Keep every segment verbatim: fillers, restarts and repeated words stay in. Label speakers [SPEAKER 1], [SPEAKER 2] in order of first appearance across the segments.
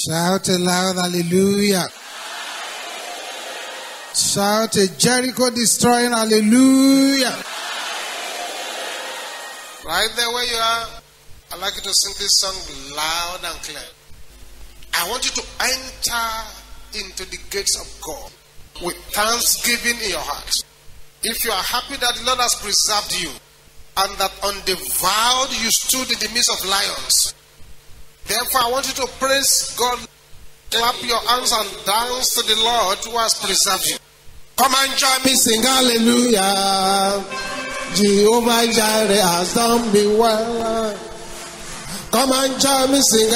[SPEAKER 1] Shout aloud, hallelujah. Shout a Jericho destroying, hallelujah. Right there where you are, I'd like you to sing this song loud and clear. I want you to enter into the gates of God with thanksgiving in your heart. If you are happy that the Lord has preserved you and that undefiled you stood in the midst of lions, therefore I want you to praise God, clap your hands and dance to the Lord who has preserved you. Come and join me, sing hallelujah. Jehovah Jireh has done me well. Come and join me, sing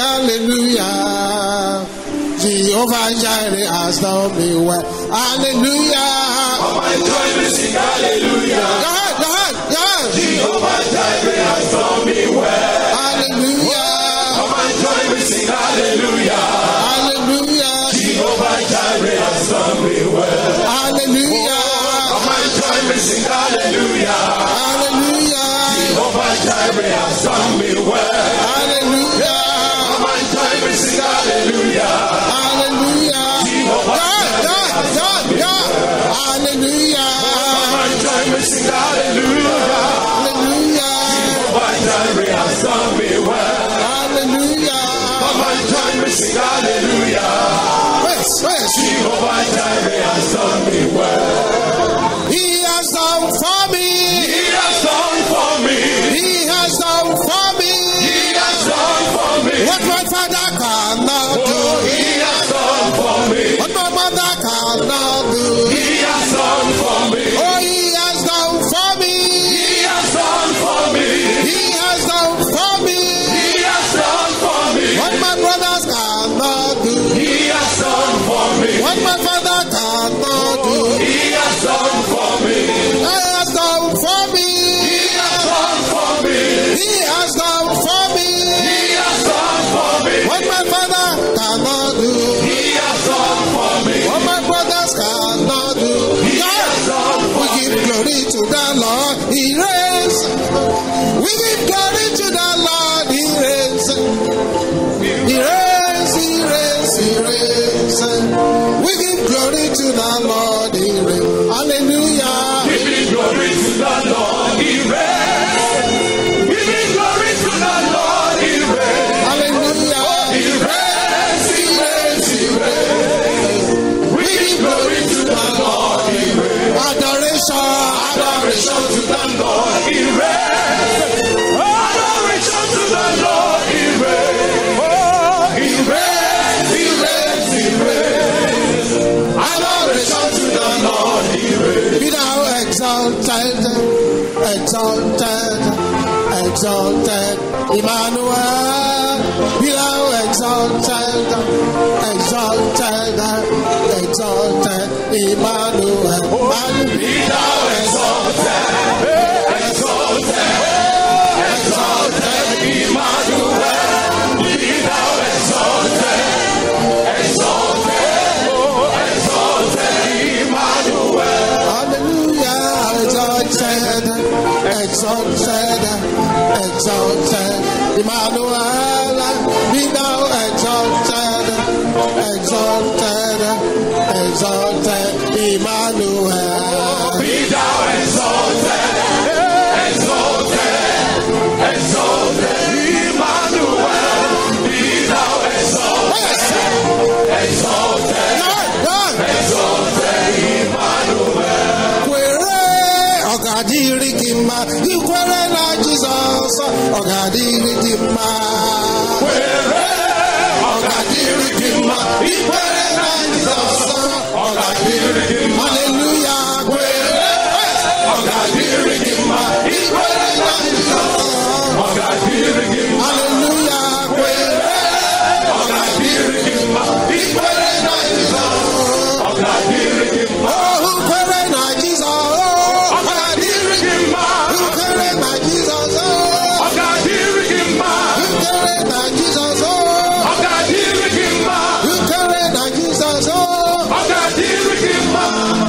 [SPEAKER 1] hallelujah. Jehovah Jireh has done me well. Hallelujah.
[SPEAKER 2] Come and join me, sing hallelujah.
[SPEAKER 1] Go ahead, go ahead, go ahead.
[SPEAKER 2] Jehovah Jireh has done me well.
[SPEAKER 1] Hallelujah.
[SPEAKER 2] Come and join me, sing hallelujah.
[SPEAKER 1] Hallelujah.
[SPEAKER 2] Jehovah Jireh has done me well.
[SPEAKER 1] Hallelujah.
[SPEAKER 2] Come and join me, sing hallelujah.
[SPEAKER 1] Hallelujah.
[SPEAKER 2] Jehovah Jireh has done me well.
[SPEAKER 1] Hallelujah.
[SPEAKER 2] Come and join me, sing hallelujah.
[SPEAKER 1] Hallelujah. God, God, God, God. Hallelujah.
[SPEAKER 2] Come and join me, sing hallelujah.
[SPEAKER 1] Hallelujah.
[SPEAKER 2] Jehovah Jireh has done me well.
[SPEAKER 1] Hallelujah.
[SPEAKER 2] Come and join me, sing hallelujah.
[SPEAKER 1] Yes, yes.
[SPEAKER 2] Jehovah Jireh has done me well.
[SPEAKER 1] He has done for me.
[SPEAKER 2] He has done for me.
[SPEAKER 1] He has done for me.
[SPEAKER 2] He has done for me.
[SPEAKER 1] What my father cannot do.
[SPEAKER 2] Oh, he has done for me.
[SPEAKER 1] What my mother cannot do.
[SPEAKER 2] He has done for me.
[SPEAKER 1] Oh, he has done for me.
[SPEAKER 2] He has done for me.
[SPEAKER 1] He has done for me.
[SPEAKER 2] He has done for me.
[SPEAKER 1] What my brothers cannot do.
[SPEAKER 2] He has done for me.
[SPEAKER 1] What my father cannot do.
[SPEAKER 2] He has done for me.
[SPEAKER 1] He has done for me.
[SPEAKER 2] He has done for me.
[SPEAKER 1] He has done for me.
[SPEAKER 2] He has done for me.
[SPEAKER 1] What my father cannot do.
[SPEAKER 2] He has done for me.
[SPEAKER 1] What my brothers cannot do.
[SPEAKER 2] He has done
[SPEAKER 1] We
[SPEAKER 2] for
[SPEAKER 1] give
[SPEAKER 2] me.
[SPEAKER 1] glory to the Lord. He reigns. We give glory to the Lord. He reigns. He reigns. He reigns. He reigns. We give glory to the Lord. He reigns. Hallelujah.
[SPEAKER 2] Giving glory to the Lord, He reigns. Giving glory to the Lord, He reigns.
[SPEAKER 1] Hallelujah.
[SPEAKER 2] He reigns, He reigns, He reigns. We give glory to the Lord, He reigns.
[SPEAKER 1] Adoration.
[SPEAKER 2] Adoration to the Lord, He reigns. Adoration to the Lord, He reigns. Oh, He reigns, He reigns, He reigns. Adoration to the Lord, He reigns.
[SPEAKER 1] Be thou exalted, exalted, exalted, Emmanuel. Be thou exalted, exalted, exalted, Emmanuel.
[SPEAKER 2] Be thou exalted, exalted, exalted, Emmanuel. Be thou exalted, exalted, oh, exalted, Emmanuel.
[SPEAKER 1] Hallelujah, exalted, exalted, exalted, Emmanuel. Be thou exalted, exalted, exalted, Emmanuel.
[SPEAKER 2] Be thou exalted, exalted, exalted, Emmanuel. Be thou exalted, exalted,
[SPEAKER 1] God,
[SPEAKER 2] exalted, Emmanuel.
[SPEAKER 1] kwere ọgadiri gị mma, ikwere na Jizọs ọgadiri gị mma.
[SPEAKER 2] Kwere, ọgadịrị gị mma, ikwere na Jizọs, ọgadịrị gị mma.
[SPEAKER 1] Hallelujah,
[SPEAKER 2] Kwere, ọgadịrị gị mma, ikwere na Jizọs, ọgadịrị gị mma.
[SPEAKER 1] hallelujah,
[SPEAKER 2] Kwere, ọgadịrị gị mma, ikwere na Jizọs, ọgadịrị gị mma.
[SPEAKER 1] oh, who kwere na Jizọs, oh,
[SPEAKER 2] Ọgadịrị gị mma,
[SPEAKER 1] who kwere na Jizọs, oh,
[SPEAKER 2] ọgadịrị gị mma,
[SPEAKER 1] who kwere na Jizọs, oh,
[SPEAKER 2] ọgadịrị gị mma,
[SPEAKER 1] who kwere na Jizọs, oh,
[SPEAKER 2] ọgadịrị gị mma.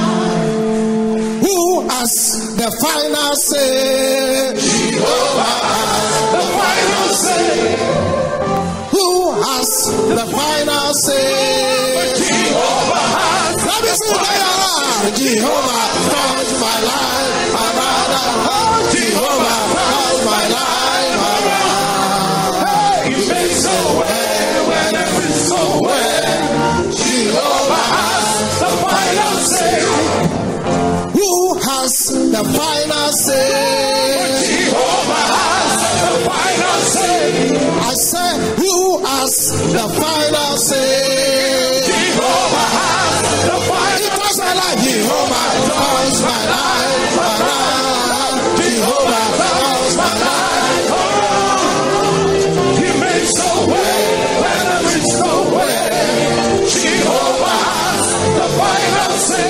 [SPEAKER 1] who has the final say,
[SPEAKER 2] Jehovah has the final say.
[SPEAKER 1] who has the final final say.
[SPEAKER 2] Jehovah has
[SPEAKER 1] Let me see that. Jehovah turns my life around. Jehovah turns my life around.
[SPEAKER 2] He makes so well when everything's so well. Jehovah has the final say.
[SPEAKER 1] Who has the final say?
[SPEAKER 2] Jehovah has the final say.
[SPEAKER 1] I said, who has the final say?
[SPEAKER 2] Jehovah has the final
[SPEAKER 1] It was my life. Jehovah turns my life around. Jehovah turns my life
[SPEAKER 2] around. He makes so well when everything's so well. Jehovah has the final say.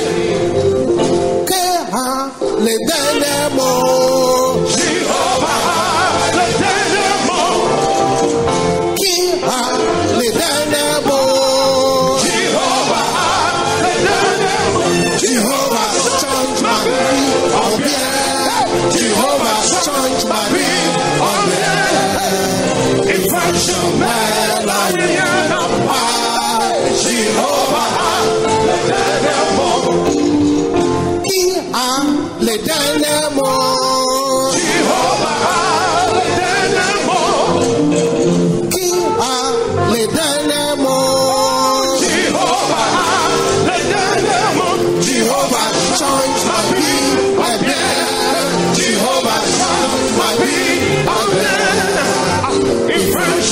[SPEAKER 1] Le denemo.
[SPEAKER 2] Jehovah le denemo.
[SPEAKER 1] Qui a le denemo.
[SPEAKER 2] Jehovah le denemo.
[SPEAKER 1] Jehovah change my vie en bien. Jehovah change my vie en bien.
[SPEAKER 2] Infraction la rien en pas. Jehovah le denemo.
[SPEAKER 1] Le denemo.
[SPEAKER 2] Jehovah le denemo.
[SPEAKER 1] Qui a le denemo.
[SPEAKER 2] Jehovah le denemo.
[SPEAKER 1] Jehovah change my vie again. Jehovah change my vie again.
[SPEAKER 2] In French,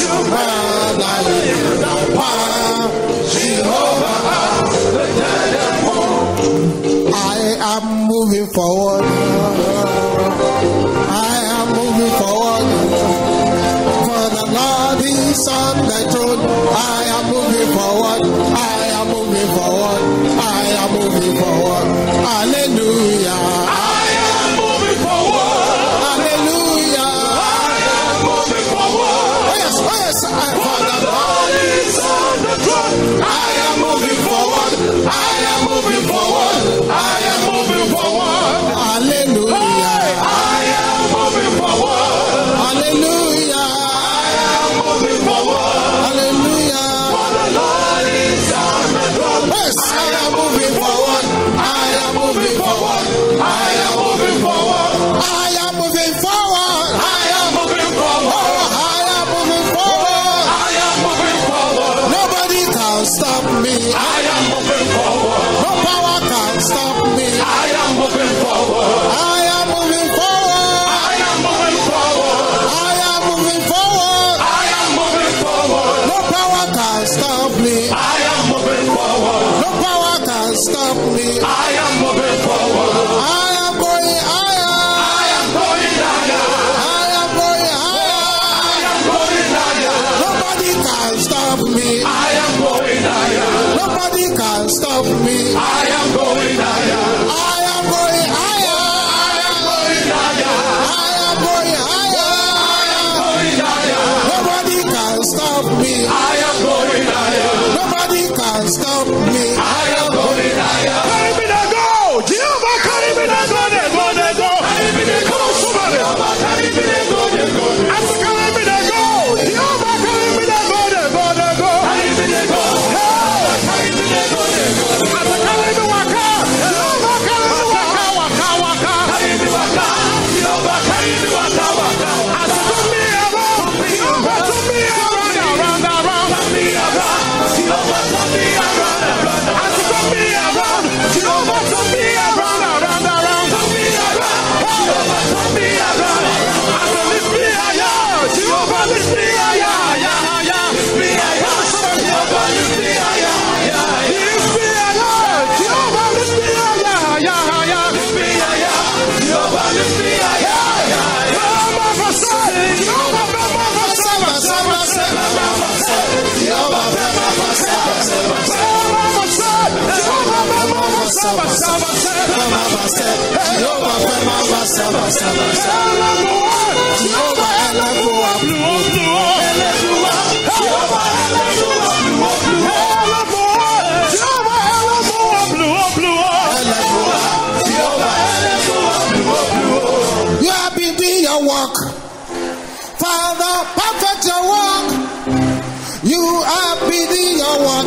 [SPEAKER 2] Jehovah le denemo.
[SPEAKER 1] I am moving forward. I am moving forward. For the Lord is on the throne. I am moving forward. I am moving forward. I am moving forward. Hallelujah.
[SPEAKER 2] I am moving forward.
[SPEAKER 1] Hallelujah.
[SPEAKER 2] I am moving forward.
[SPEAKER 1] Oh yes, oh yes. I,
[SPEAKER 2] for the Lord is on the throne. I am moving forward. I am moving forward. I am moving forward.
[SPEAKER 1] Hallelujah.
[SPEAKER 2] I am moving forward.
[SPEAKER 1] Hallelujah.
[SPEAKER 2] I am moving forward.
[SPEAKER 1] Hallelujah.
[SPEAKER 2] For the Lord is on the throne.
[SPEAKER 1] Yes, I am moving forward. I am moving forward.
[SPEAKER 2] I am moving forward.
[SPEAKER 1] I am moving forward.
[SPEAKER 2] I am moving forward.
[SPEAKER 1] I am moving forward.
[SPEAKER 2] I am moving forward.
[SPEAKER 1] Nobody can stop me.
[SPEAKER 2] I am moving forward.
[SPEAKER 1] No power can stop me.
[SPEAKER 2] I am moving forward.
[SPEAKER 1] I am moving forward.
[SPEAKER 2] I am moving forward.
[SPEAKER 1] I am moving forward.
[SPEAKER 2] I am moving forward.
[SPEAKER 1] No power can stop me.
[SPEAKER 2] I am moving forward.
[SPEAKER 1] No power can stop me.
[SPEAKER 2] I am moving forward.
[SPEAKER 1] I am going higher.
[SPEAKER 2] I am going higher.
[SPEAKER 1] I am going higher.
[SPEAKER 2] I am going higher.
[SPEAKER 1] Nobody can stop me.
[SPEAKER 2] I am going higher.
[SPEAKER 1] Nobody can stop me.
[SPEAKER 2] I am going higher.
[SPEAKER 1] I am going higher.
[SPEAKER 2] I am going higher.
[SPEAKER 1] I am going higher.
[SPEAKER 2] Going higher.
[SPEAKER 1] Nobody can stop me.
[SPEAKER 2] I am going higher.
[SPEAKER 1] Nobody can stop me.
[SPEAKER 2] I am going higher. Carry me to go. Jehovah, carry me to go. They go, they go. Carry me to go. Somebody. Jehovah, carry me to go. They go. I said, carry me to go. Jehovah, carry me to go. They go, they go. Carry me to go. Carry me to go. They go. I said, carry me waka. Jehovah, carry me waka, waka, waka. Carry me waka. Jehovah, carry me waka, waka. I said, turn me around. Jehovah, turn me around, around, around. Turn me around. Jehovah, turn me around, around. I said, turn me around. Jehovah, turn me around, around, around. Turn me around. Jehovah, turn me around. I said, lift me higher. Jehovah, lift me higher, higher, higher. Lift me higher. Jehovah, lift me higher, higher. Lift me higher. Jehovah, lift me higher, higher, higher. Lift me higher. Jehovah, lift me higher, higher. Jehovah, for sale. Jehovah, for sale. Jehovah, for sale. Jehovah, for
[SPEAKER 1] You have been doing your work, Father. Perfect your work. You have been doing your work.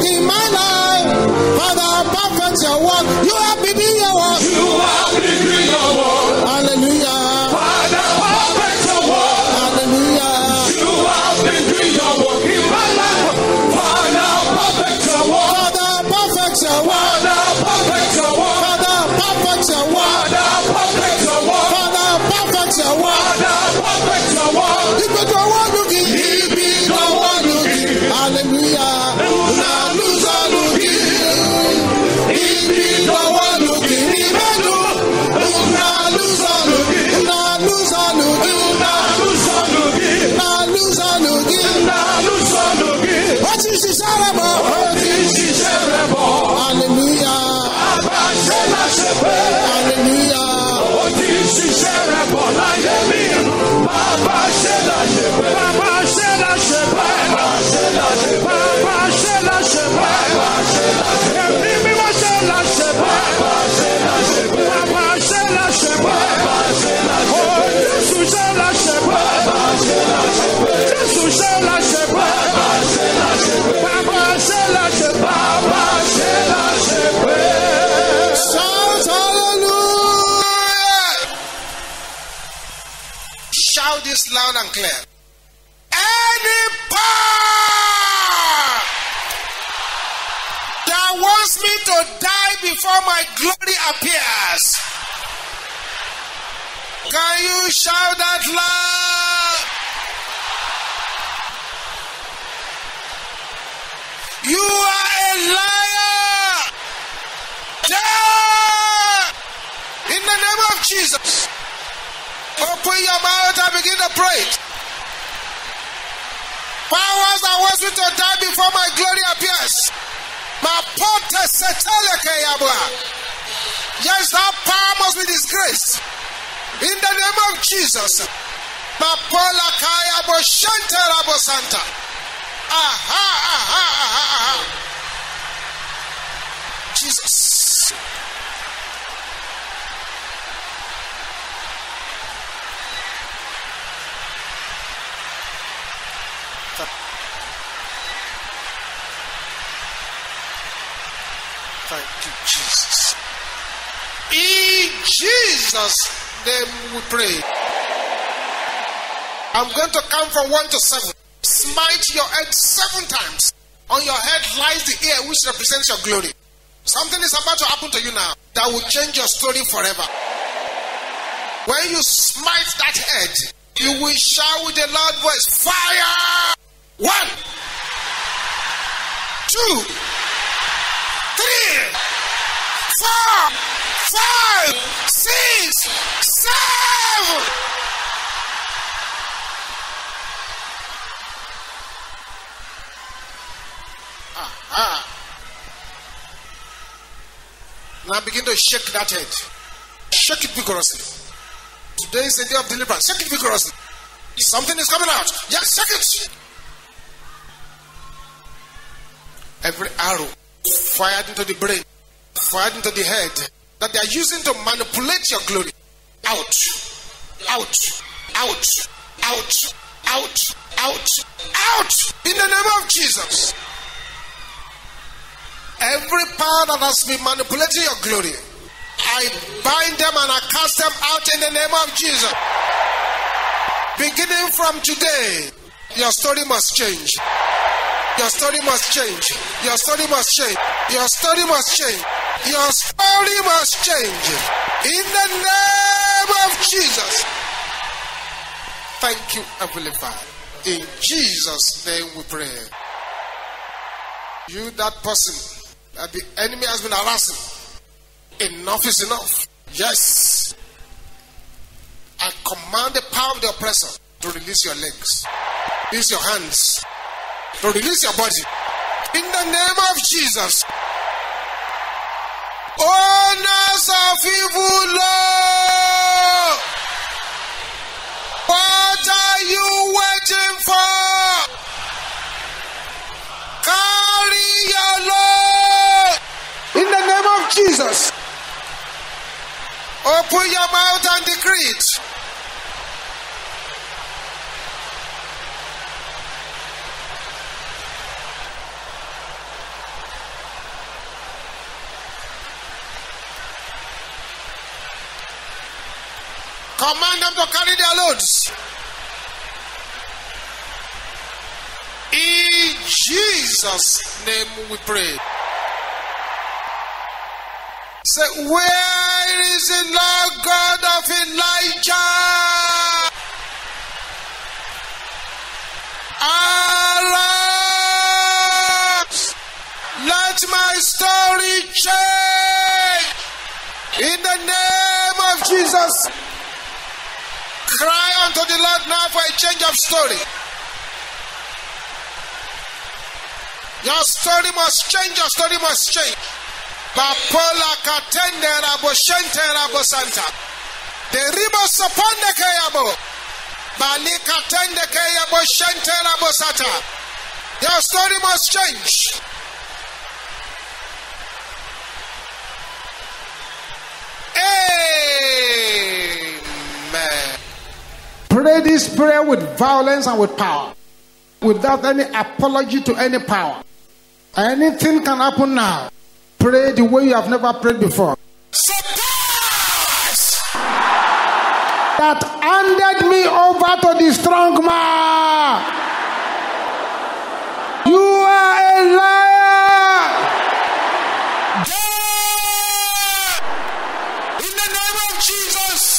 [SPEAKER 1] Hallelujah. Hallelujah. Shout this loud and clear. Any power that wants me to die before my glory appears, can you shout that loud? You are a liar. Die in the name of Jesus. Open your mouth and begin to pray. Powers that wants me to die before my glory appears. Yes, that power must be disgraced. In the name of Jesus. Aha, aha, aha, aha. Jesus. Thank you, Jesus. In Jesus' name we pray. I'm going to count from one to seven. Smite your head seven times. On your head lies the ear which represents your glory. Something is about to happen to you now that will change your story forever. When you smite that head, you will shout with a loud voice, fire! One, two, three, four, five, six, seven. Aha. Now begin to shake that head. Shake it vigorously. Today is the day of deliverance. Shake it vigorously. Something is coming out. Yes, shake it. Every arrow fired into the brain, fired into the head, that they are using to manipulate your glory. Out, out, out, out, out, out, out. In the name of Jesus. Every power that has been manipulating your glory, I bind them and I cast them out in the name of Jesus. Beginning from today, your story must change. Your story must change. Your story must change. Your story must change. Your story must change. In the name of Jesus. Thank you, Heavenly Father. In Jesus' name we pray. You, that person that the enemy has been harassing, enough is enough. Yes. I command the power of the oppressor to release your legs, release your hands, to release your body. In the name of Jesus. Owners of evil law, what are you waiting for? Carry your load. In the name of Jesus. Open your mouth and decree it. Command them to carry their loads. In Jesus' name we pray. Say, where is the Lord God of Elijah? Arise! Let my story change. In the name of Jesus. Cry unto the Lord now for a change of story. Your story must change. Your story must change. Bapola katende rabo shente rabo santa. The ribo soponde kayabo. Bali katende kayabo shente rabo santa. Your story must change. Amen. Pray this prayer with violence and with power, without any apology to any power. Anything can happen now. Pray the way you have never prayed before. Surprise! That handed me over to the strong man. You are a liar. Yeah! In the name of Jesus.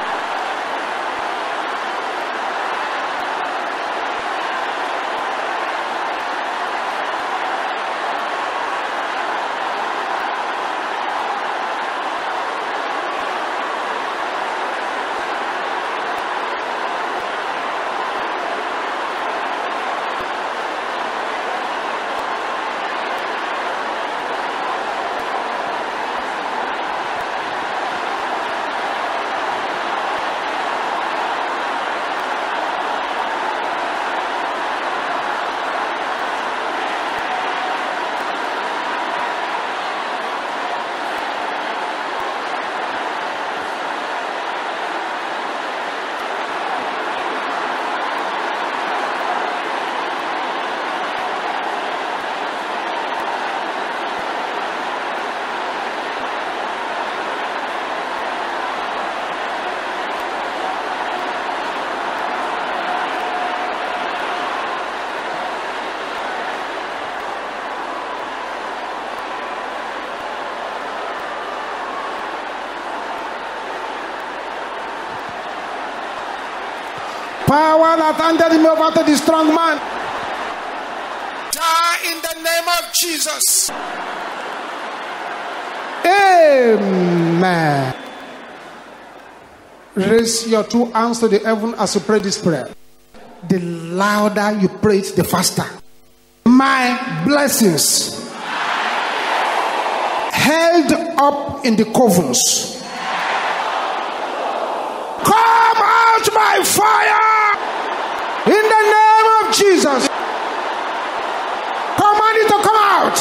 [SPEAKER 1] Power that handed him over to the strong man. Die in the name of Jesus. Amen. Raise your two hands to the heaven as you pray this prayer. The louder you pray it, the faster. My blessings held up in the covens, come out by fire in the name of Jesus. Command it to come out.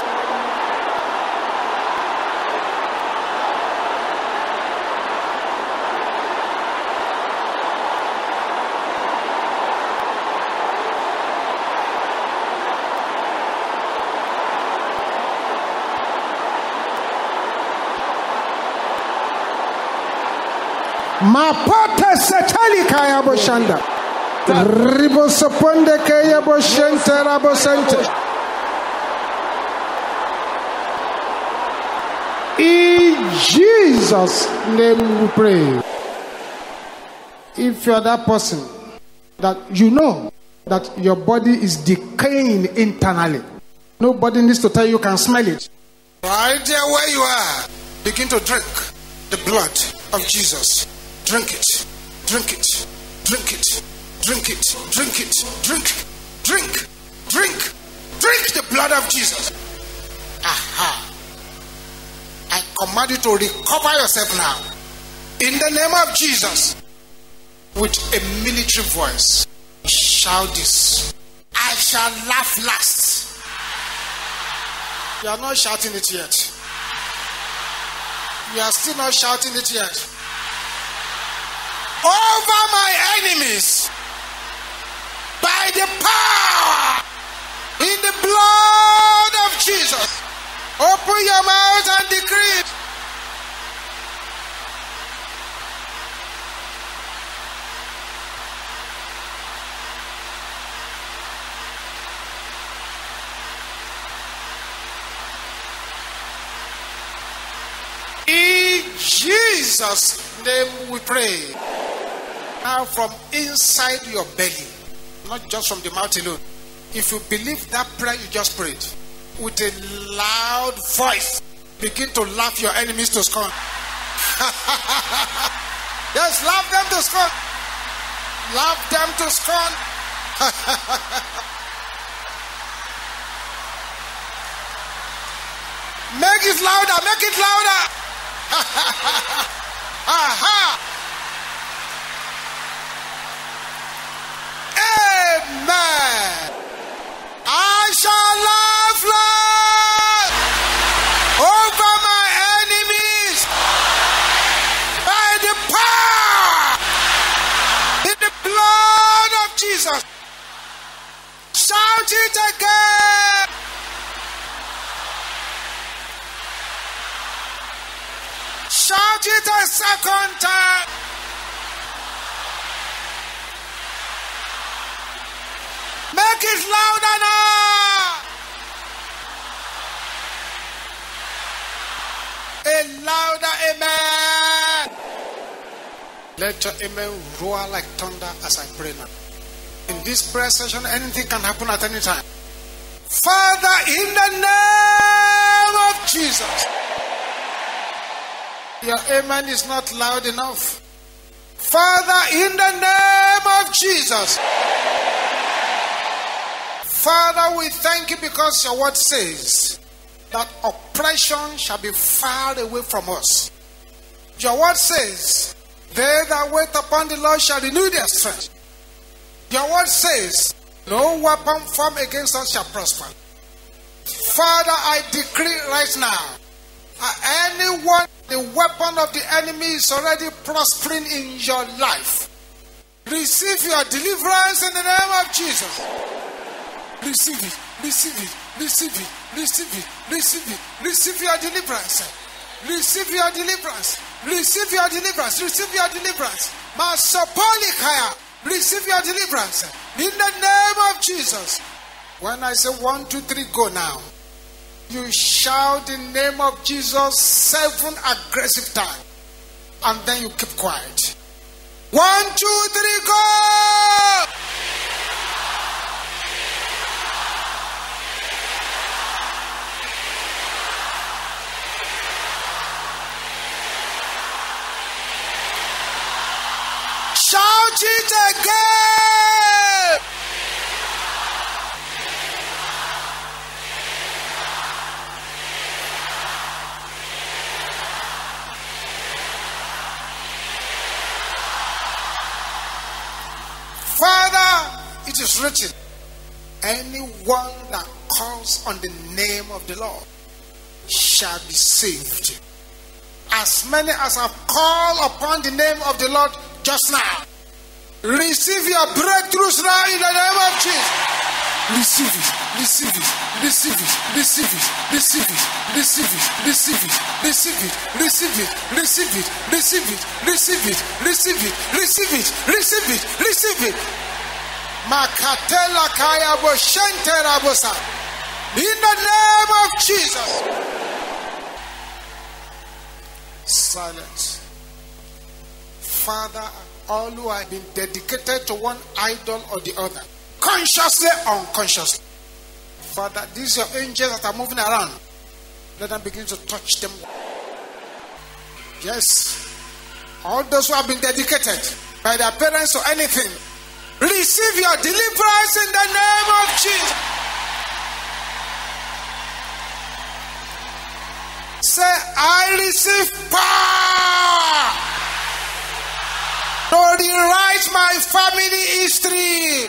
[SPEAKER 1] Mapote seteli kaya boshanda. Ribo soponde kaya boshente rabo sente. In Jesus' name we pray. If you are that person that you know that your body is decaying internally, nobody needs to tell you, you can smell it. Right there where you are, begin to drink the blood of Jesus. Drink it, drink it, drink it, drink it, drink it, drink, drink, drink, drink the blood of Jesus. Aha. I command you to recover yourself now. In the name of Jesus. With a military voice, shout this. I shall laugh last. You are not shouting it yet. You are still not shouting it yet. Over my enemies, by the power in the blood of Jesus. Open your mouth and decree it. In Jesus' name we pray. Now from inside your belly, not just from the mouth alone. If you believe that prayer you just prayed, with a loud voice, begin to laugh your enemies to scorn. Yes, laugh them to scorn. Laugh them to scorn. Make it louder. Make it louder. Aha. Amen. I shall laugh loud over my enemies by the power in the blood of Jesus. Shout it again. Shout it a second time. Make it louder now. A louder amen. Let your amen roar like thunder as I pray now. In this prayer session, anything can happen at any time. Father, in the name of Jesus. Your amen is not loud enough. Father, in the name of Jesus. Father, we thank you because your word says that oppression shall be far away from us. Your word says, they that wait upon the Lord shall renew their strength. Your word says, no weapon formed against us shall prosper. Father, I decree right now, uh, anyone, the weapon of the enemy is already prospering in your life. Receive your deliverance in the name of Jesus. Receive it, receive it, receive it, receive it, receive it, receive your deliverance. Receive your deliverance. Receive your deliverance. Receive your deliverance. Masopolikaya. Receive your deliverance. In the name of Jesus. When I say one, two, three, go now. You shout the name of Jesus seven aggressive times. And then you keep quiet. One, two, three, go! Shout it again! Father, it is written, anyone that calls on the name of the Lord shall be saved. As many as have called upon the name of the Lord just now, receive your breakthroughs now in the name of Jesus. Receive it, receive it, receive it, receive it, receive it, receive it, receive it, receive it, receive it, receive it, receive it, receive it, receive it, receive it, receive it, receive it. Makatela kaya bo shentera bosa. In the name of Jesus. Silence. Father, all who have been dedicated to one idol or the other, consciously or unconsciously, Father, these are your angels that are moving around. Let them begin to touch them. Yes. All those who have been dedicated by their parents or anything, receive your deliverance in the name of Jesus. Say, I receive power to rewrite my family history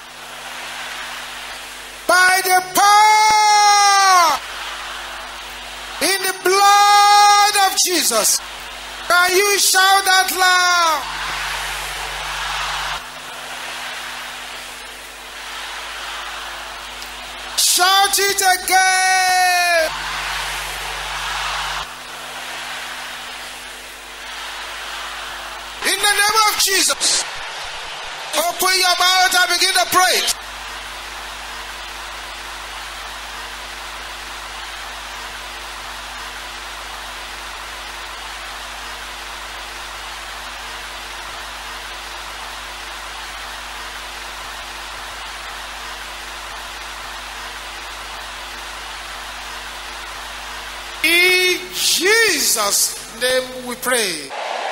[SPEAKER 1] by the power in the blood of Jesus. Can you shout that loud? Shout it again. In the name of Jesus, open your mouth and begin to pray. In Jesus' name we pray.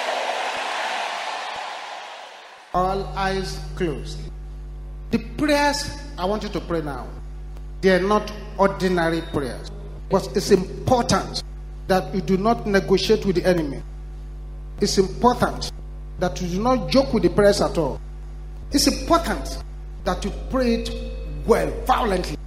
[SPEAKER 1] All eyes closed. The prayers I want you to pray now, they are not ordinary prayers, but it's important that you do not negotiate with the enemy. It's important that you do not joke with the prayers at all. It's important that you pray it well, violently.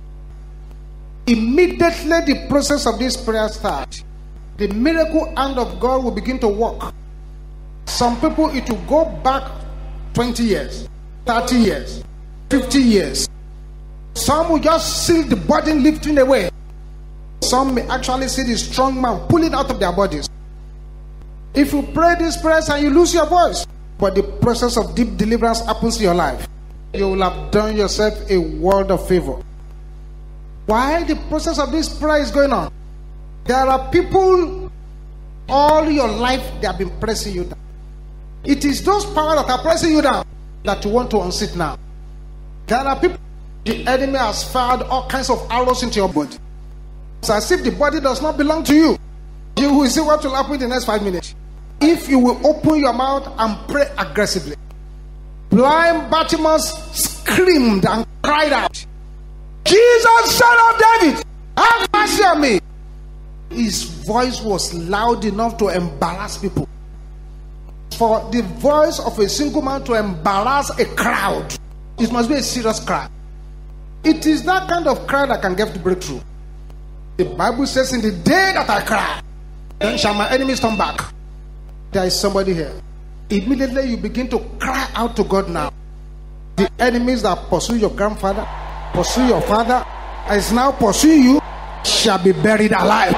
[SPEAKER 1] Immediately the process of this prayer starts, the miracle hand of God will begin to work. Some people, it will go back twenty years, thirty years, fifty years. Some will just see the body lifting away. Some may actually see the strong man pulling out of their bodies. If you pray these prayers and you lose your voice, but the process of deep deliverance happens in your life, you will have done yourself a world of favor. While the process of this prayer is going on, there are people all your life they have been pressing you down. It is those powers that are pressing you down that you want to unseat now. There are people, the enemy has fired all kinds of arrows into your body. It's as if the body does not belong to you. You will see what will happen in the next five minutes. If you will open your mouth and pray aggressively. Blind Bartimaeus screamed and cried out, "Jesus, Son of David, have mercy on me." His voice was loud enough to embarrass people. For the voice of a single man to embarrass a crowd, it must be a serious cry. It is that kind of cry that can get the breakthrough. The Bible says, "In the day that I cry, then shall my enemies turn back." There is somebody here. Immediately you begin to cry out to God now. The enemies that pursue your grandfather, pursue your father, is now pursuing you, shall be buried alive.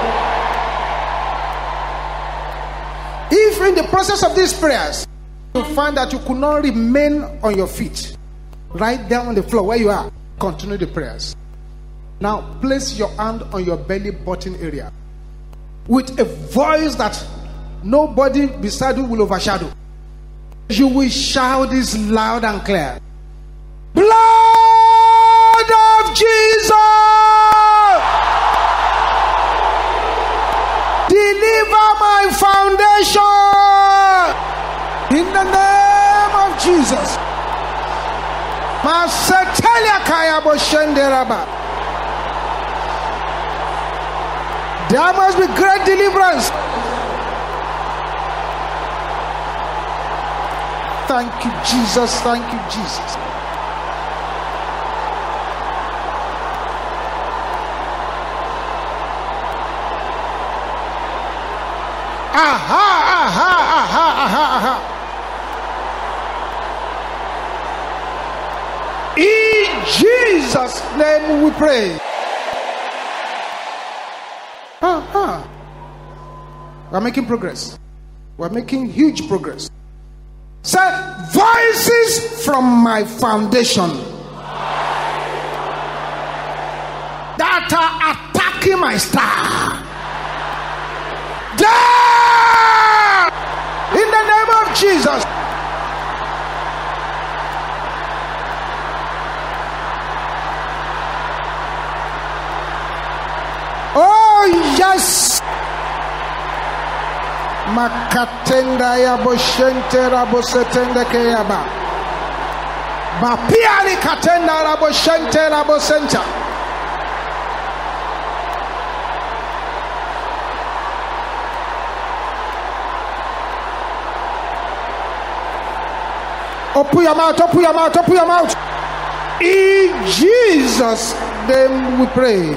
[SPEAKER 1] If in the process of these prayers you find that you could not remain on your feet, right down on the floor where you are, continue the prayers. Now place your hand on your belly button area with a voice that nobody beside you will overshadow. You will shout this loud and clear: "Blood of Jesus, deliver my foundation in the name of Jesus." There must be great deliverance. Thank you, Jesus. Thank you, Jesus. Aha, aha, aha, aha, aha. In Jesus' name we pray. Aha. We're making progress. We're making huge progress. Say, voices from my foundation that are attacking my star, down in the name of Jesus. Oh yes. Makatenda ya boshente rabosetende keyaba. Bapiani katenda raboshente rabosenta. Open your mouth, open your mouth, open your mouth. In Jesus' name we pray.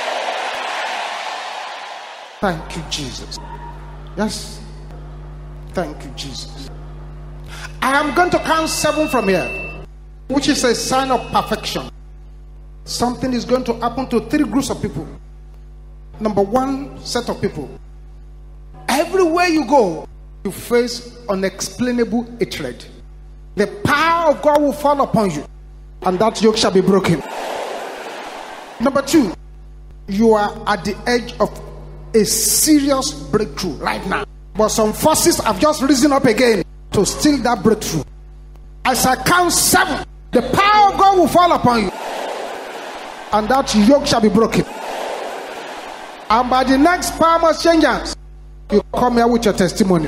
[SPEAKER 1] Thank you, Jesus. Yes. Thank you, Jesus. I am going to count seven from here, which is a sign of perfection. Something is going to happen to three groups of people. Number one set of people. Everywhere you go, you face unexplainable hatred. The power of God will fall upon you, and that yoke shall be broken. Number two, you are at the edge of a serious breakthrough right now, but some forces have just risen up again to steal that breakthrough. As I count seven, the power of God will fall upon you, and that yoke shall be broken. And by the next power must change hands, you come here with your testimony.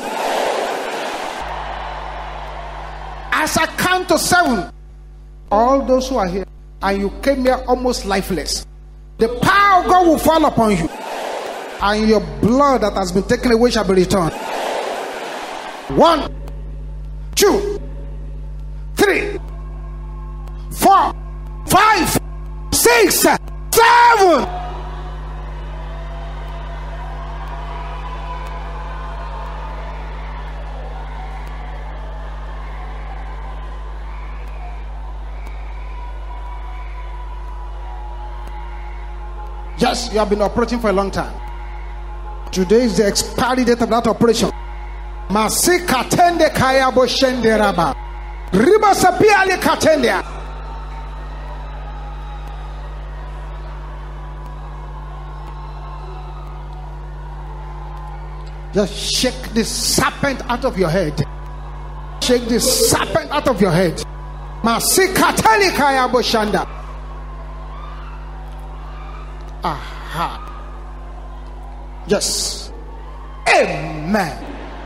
[SPEAKER 1] As I count to seven, all those who are here and you came here almost lifeless, the power of God will fall upon you. And your blood that has been taken away shall be returned. One, two, three, four, five, six, seven. Yes, you have been operating for a long time. Today is the expiry date of that operation. Masika tende kaya bo shende raba. Riba sapia ali katende. Just shake the serpent out of your head. Shake the serpent out of your head. Masika tende kaya bo shanda. Aha. Yes. Amen.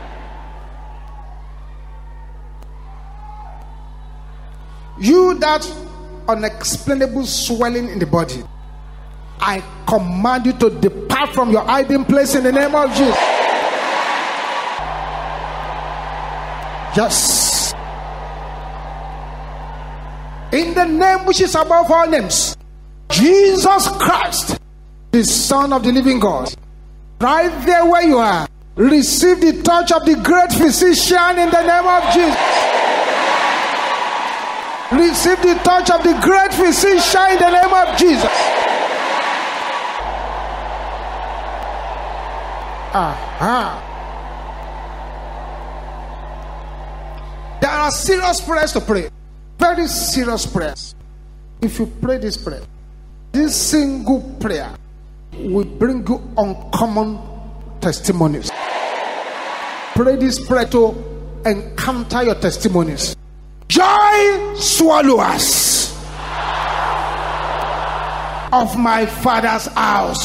[SPEAKER 1] You that unexplainable swelling in the body, I command you to depart from your hiding place in the name of Jesus. Yes. In the name which is above all names, Jesus Christ, the Son of the living God. Right there where you are, receive the touch of the great physician in the name of Jesus. Receive the touch of the great physician in the name of Jesus. Aha. There are serious prayers to pray. Very serious prayers. If you pray this prayer, this single prayer will bring you uncommon testimonies. Pray this prayer to encounter your testimonies. Joy swallowers of my Father's house.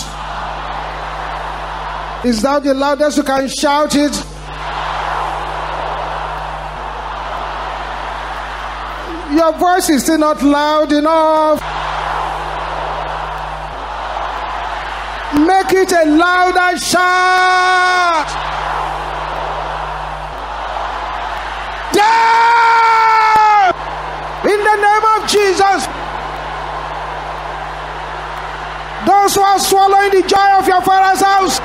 [SPEAKER 1] Is that the loudest you can shout it? Your voice is still not loud enough. Make it a louder shout. Yeah! In the name of Jesus. Those who are swallowing the joy of your Father's house,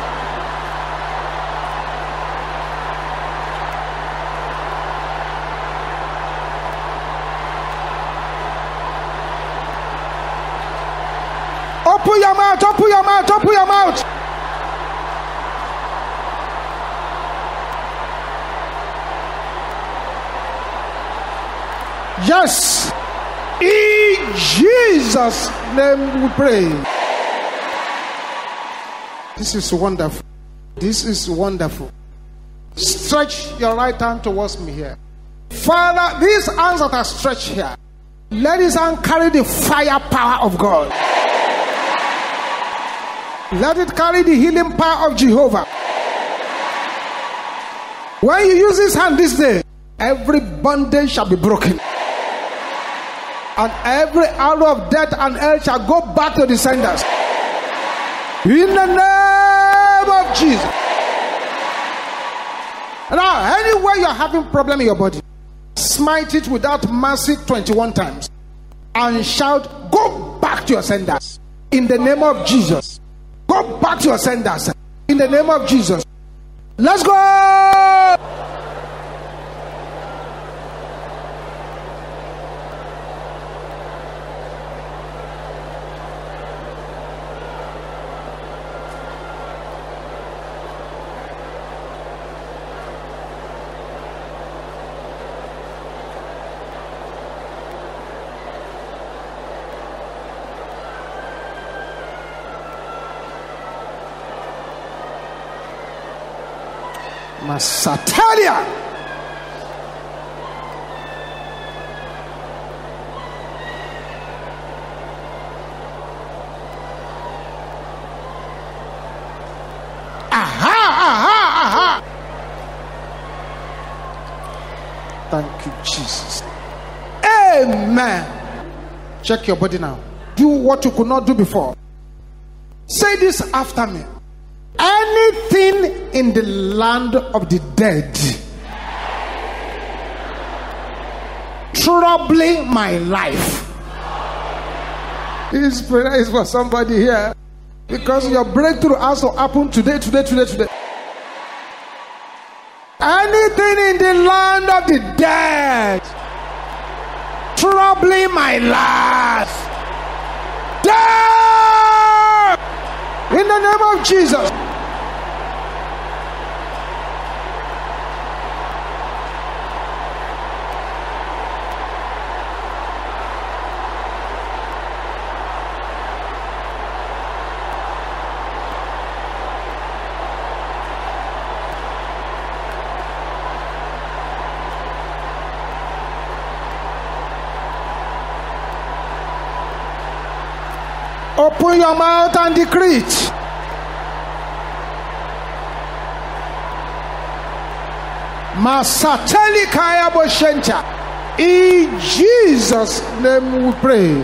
[SPEAKER 1] open your mouth, open your mouth, open your mouth. Yes. In Jesus' name we pray. This is wonderful. This is wonderful. Stretch your right hand towards me here. Father, these hands that are stretched here, let this hand carry the fire power of God. Let it carry the healing power of Jehovah. When you use this hand this day, every bondage shall be broken. And every arrow of death and hell shall go back to the senders. In the name of Jesus. Now, anywhere you're having problem in your body, smite it without mercy twenty-one times. And shout, go back to your senders. In the name of Jesus. Go back to your senders. In the name of Jesus. Let's go! Masatalia. Aha, aha, aha. Thank you, Jesus. Amen. Check your body now. Do what you could not do before. Say this after me. anything in the land of the dead troubling my life. This prayer is for somebody here, because your breakthrough has to happen today, today, today, today. Anything in the land of the dead troubling my life, dead in the name of Jesus. Open your mouth and decree it. Masateli kaya boshenta. In Jesus' name we pray.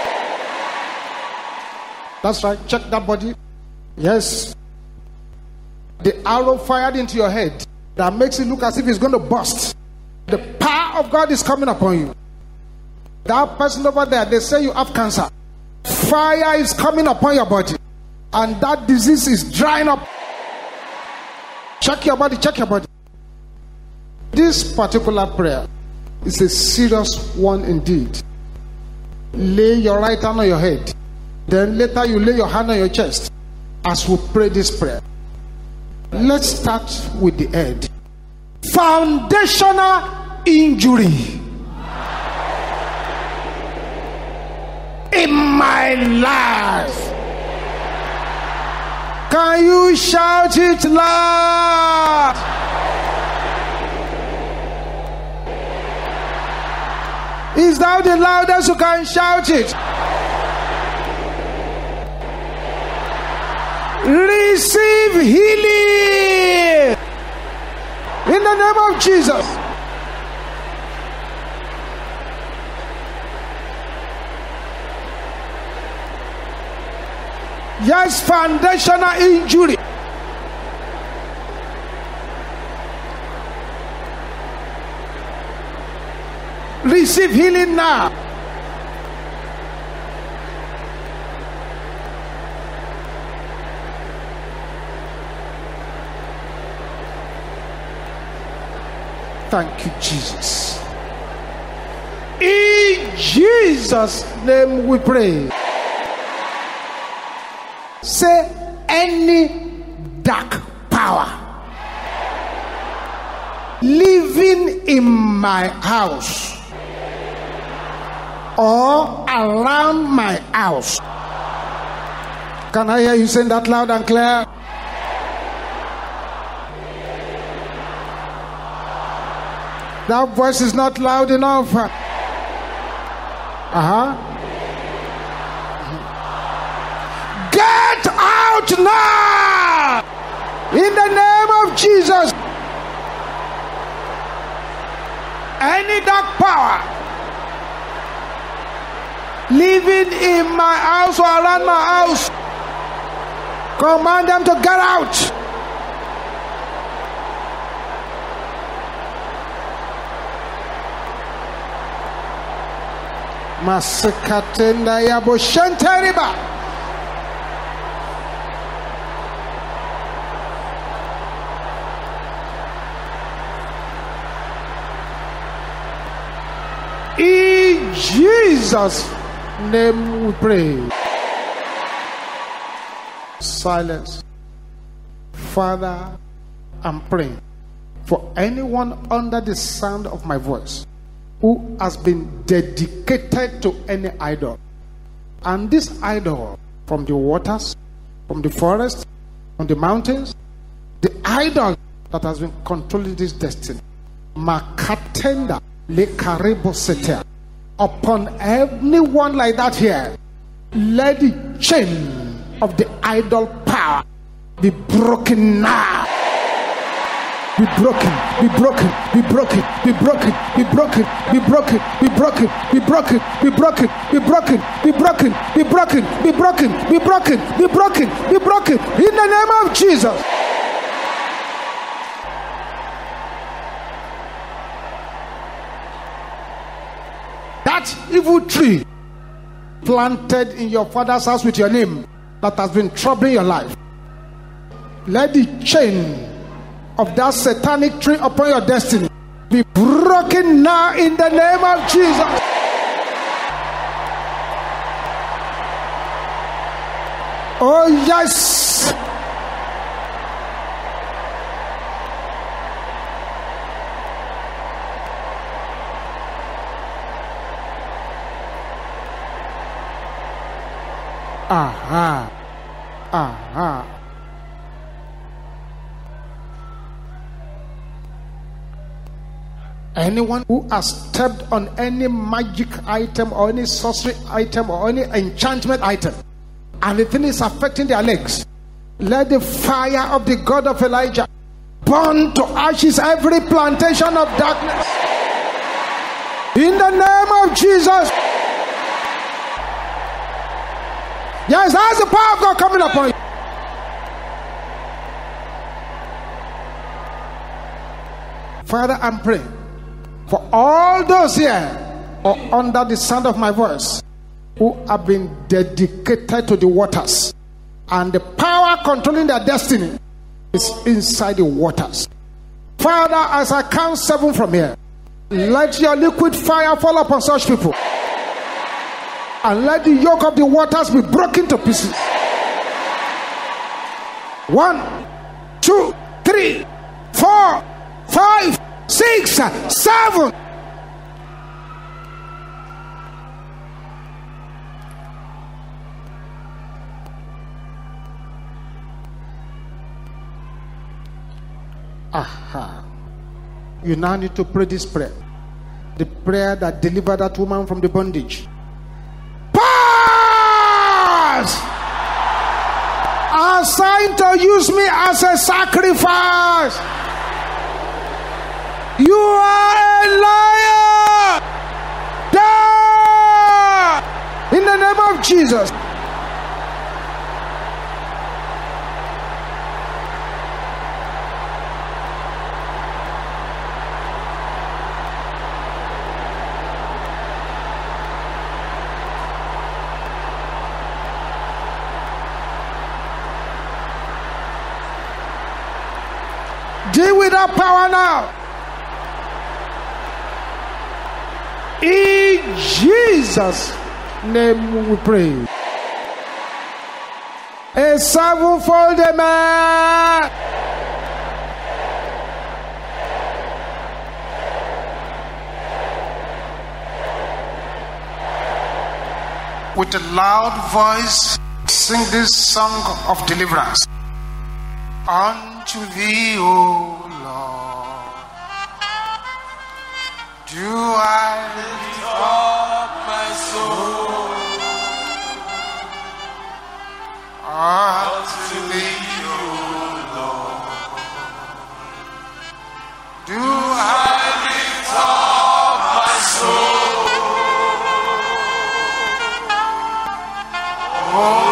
[SPEAKER 1] That's right. Check that body. Yes. The arrow fired into your head that makes it look as if it's going to burst. The power of God is coming upon you. That person over there, they say you have cancer. Fire is coming upon your body, and that disease is drying up. Check your body, check your body. This particular prayer is a serious one indeed. Lay your right hand on your head, then later you lay your hand on your chest as we pray this prayer. Let's start with the head. Foundational injury in my life. Can you shout it loud? Is that the loudest you can shout it? Receive healing in the name of Jesus. Yes, foundational injury. Receive healing now. Thank you, Jesus. In Jesus' name we pray. Say, any dark power living in my house or around my house. Can I hear you saying that loud and clear? That voice is not loud enough. Uh-huh. Get out now in the name of Jesus. Any dark power living in my house or around my house, command them to get out. Masekatenda yabo shanteriba. In Jesus' name we pray. Silence. Father, I'm praying for anyone under the sound of my voice who has been dedicated to any idol, and this idol from the waters, from the forest, from the mountains, the idol that has been controlling this destiny, Makatenda le Karibo Setea, upon anyone like that here, let the chain of the idol power be broken now.
[SPEAKER 3] be broken, be broken, be broken, be broken, be broken, be broken, be broken, be broken, be broken, be broken, be broken, be broken, be broken, be broken, be broken, be broken, in the name of Jesus. That evil tree planted in your father's house with your name that has been troubling your life, let the chain of that satanic tree upon your destiny be broken now in the name of Jesus. Oh yes. Aha. Aha. Anyone who has stepped on any magic item or any sorcery item or any enchantment item, and the thing is affecting their legs, let the fire of the God of Elijah burn to ashes every plantation of darkness. In the name of Jesus. Yes, that's the power of God coming upon you. Father, I'm praying for all those here or under the sound of my voice who have been dedicated to the waters, and the power controlling their destiny is inside the waters. Father, as I count seven from here, let your liquid fire fall upon such people, and let the yoke of the waters be broken to pieces. One, two, three, four, five, six, seven. Aha. You now need to pray this prayer. The prayer that delivered that woman from the bondage. Pause! Assigned to use me as a sacrifice. You are a liar. Die! In the name of Jesus. Deal with that power now. In Jesus' name we pray. A sevenfold amen.
[SPEAKER 1] With a loud voice, sing this song of deliverance. Unto thee, O Lord, do I lift up my soul. Unto thee, O Lord, do I lift up my soul. Oh,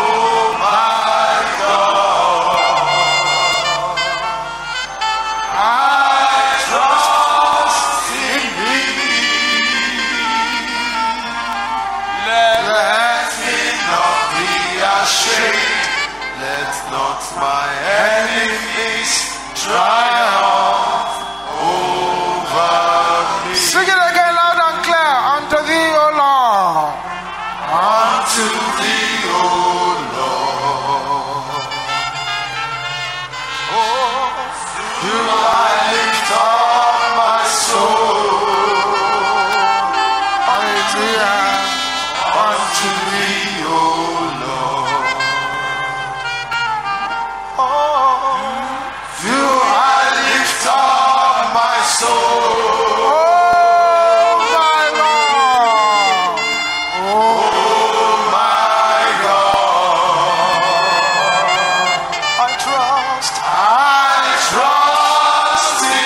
[SPEAKER 1] my enemies triumph over me. Sing it again loud and clear. Unto thee, O Lord. Unto thee, O Lord. Oh, do I lift up my soul. Hallelujah. Unto thee, O Lord. I trust in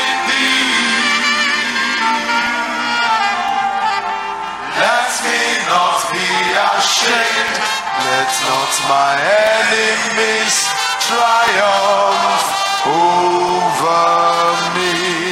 [SPEAKER 2] my enemies triumph over me.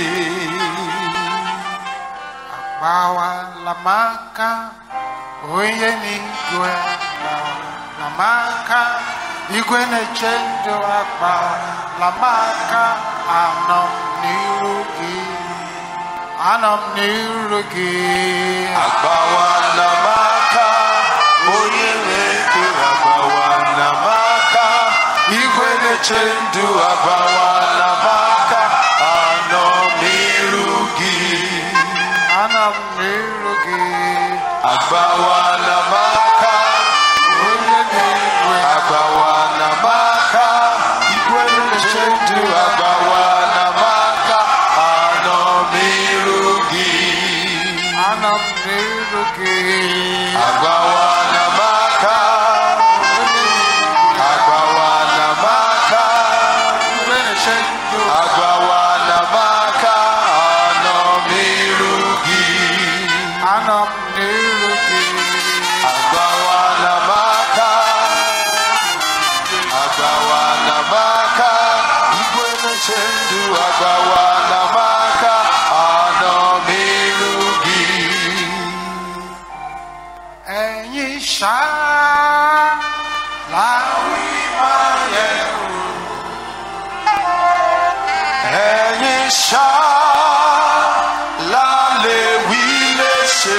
[SPEAKER 3] Bawa lamaka oye ni gwe lamaka igwe ne chendo akba lamaka anom nirugi anom nirugi
[SPEAKER 2] Agbawa lamaka oye ni gwe agbawa lamaka igwe ne chendo agbawa lamaka anom nirugi
[SPEAKER 3] anom nirugi
[SPEAKER 2] Agbawa lamaka
[SPEAKER 3] oye ni gwe
[SPEAKER 2] Agbawa lamaka igwe ne chendo agbawa lamaka anom nirugi
[SPEAKER 3] anom nirugi
[SPEAKER 2] Agbawa lamaka Agbawa lamaka
[SPEAKER 3] igwe ne chendo
[SPEAKER 2] Agbawa lamaka anom nirugi
[SPEAKER 3] anom nirugi
[SPEAKER 2] Agbawa lamaka Agbawa lamaka igwe na-echendu agbawa lamaka anom nirugi
[SPEAKER 3] ẹ̀yin ṣá láwí máa yẹ wò.
[SPEAKER 2] ẹ̀yin ṣá la lè wí lè ṣe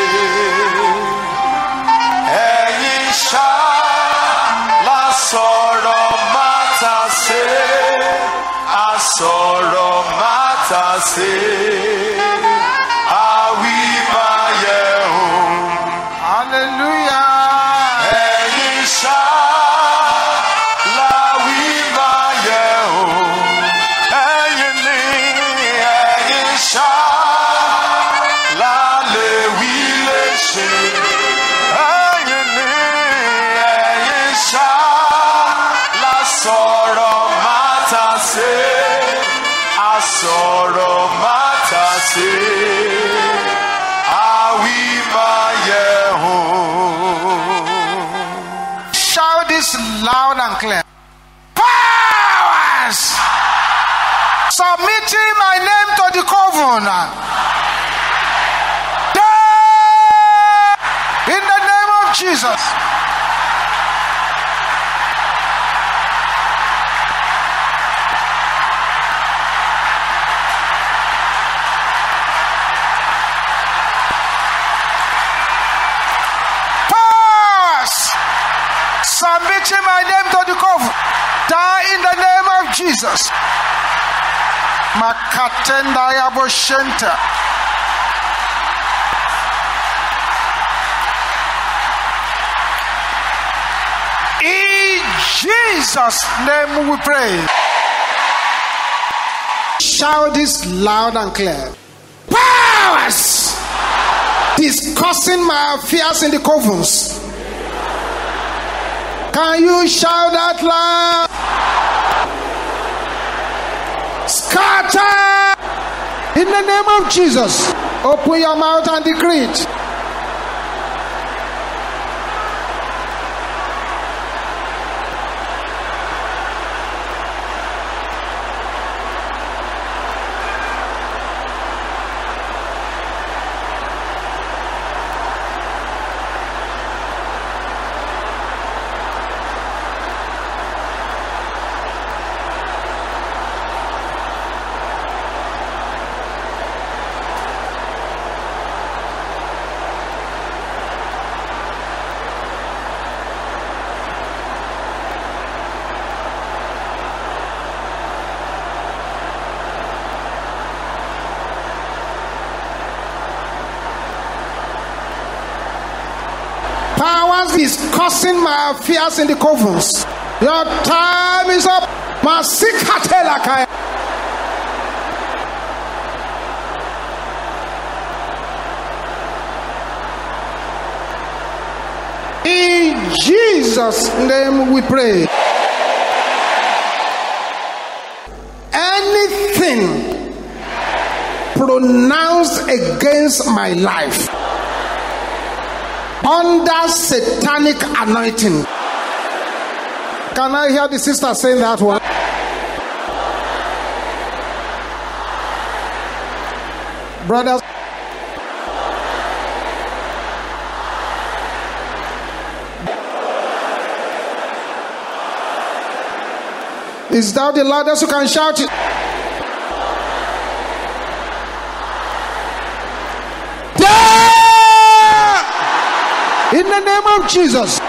[SPEAKER 2] ẹ̀yin ṣá la sọ̀rọ̀ má ta ṣe a sọ̀rọ̀ má ta ṣe àwí máa yẹ hùn.
[SPEAKER 3] Hallelujah.
[SPEAKER 2] ẹ̀yin ṣá la wí máa yẹ hùn. ẹ̀yin ni ẹ̀yin ṣá la lè wí lè ṣe. ẹ̀yin ni ẹ̀yin ṣá la sọ̀rọ̀ má ta ṣe a sọ̀rọ̀ má ta ṣe àwí máa yẹ hùn.
[SPEAKER 3] Shout this loud and clear. Powers submitting my name to the covenant. Die in the name of Jesus. Powers submitting my name to the covenant. Die in the name of Jesus. Makatenda yaboshenta. In Jesus' name we pray. Shout this loud and clear. Powers discussing my affairs in the covens. Can you shout that loud? Scatter in the name of Jesus. Open your mouth and decree it. Powers is causing my affairs in the covens. Your time is up. Masikatelakaya. In Jesus' name we pray. Anything pronounced against my life under satanic anointing, Can I hear the sister saying that one? Brothers, is that the loudest you can shout it? In the name of Jesus.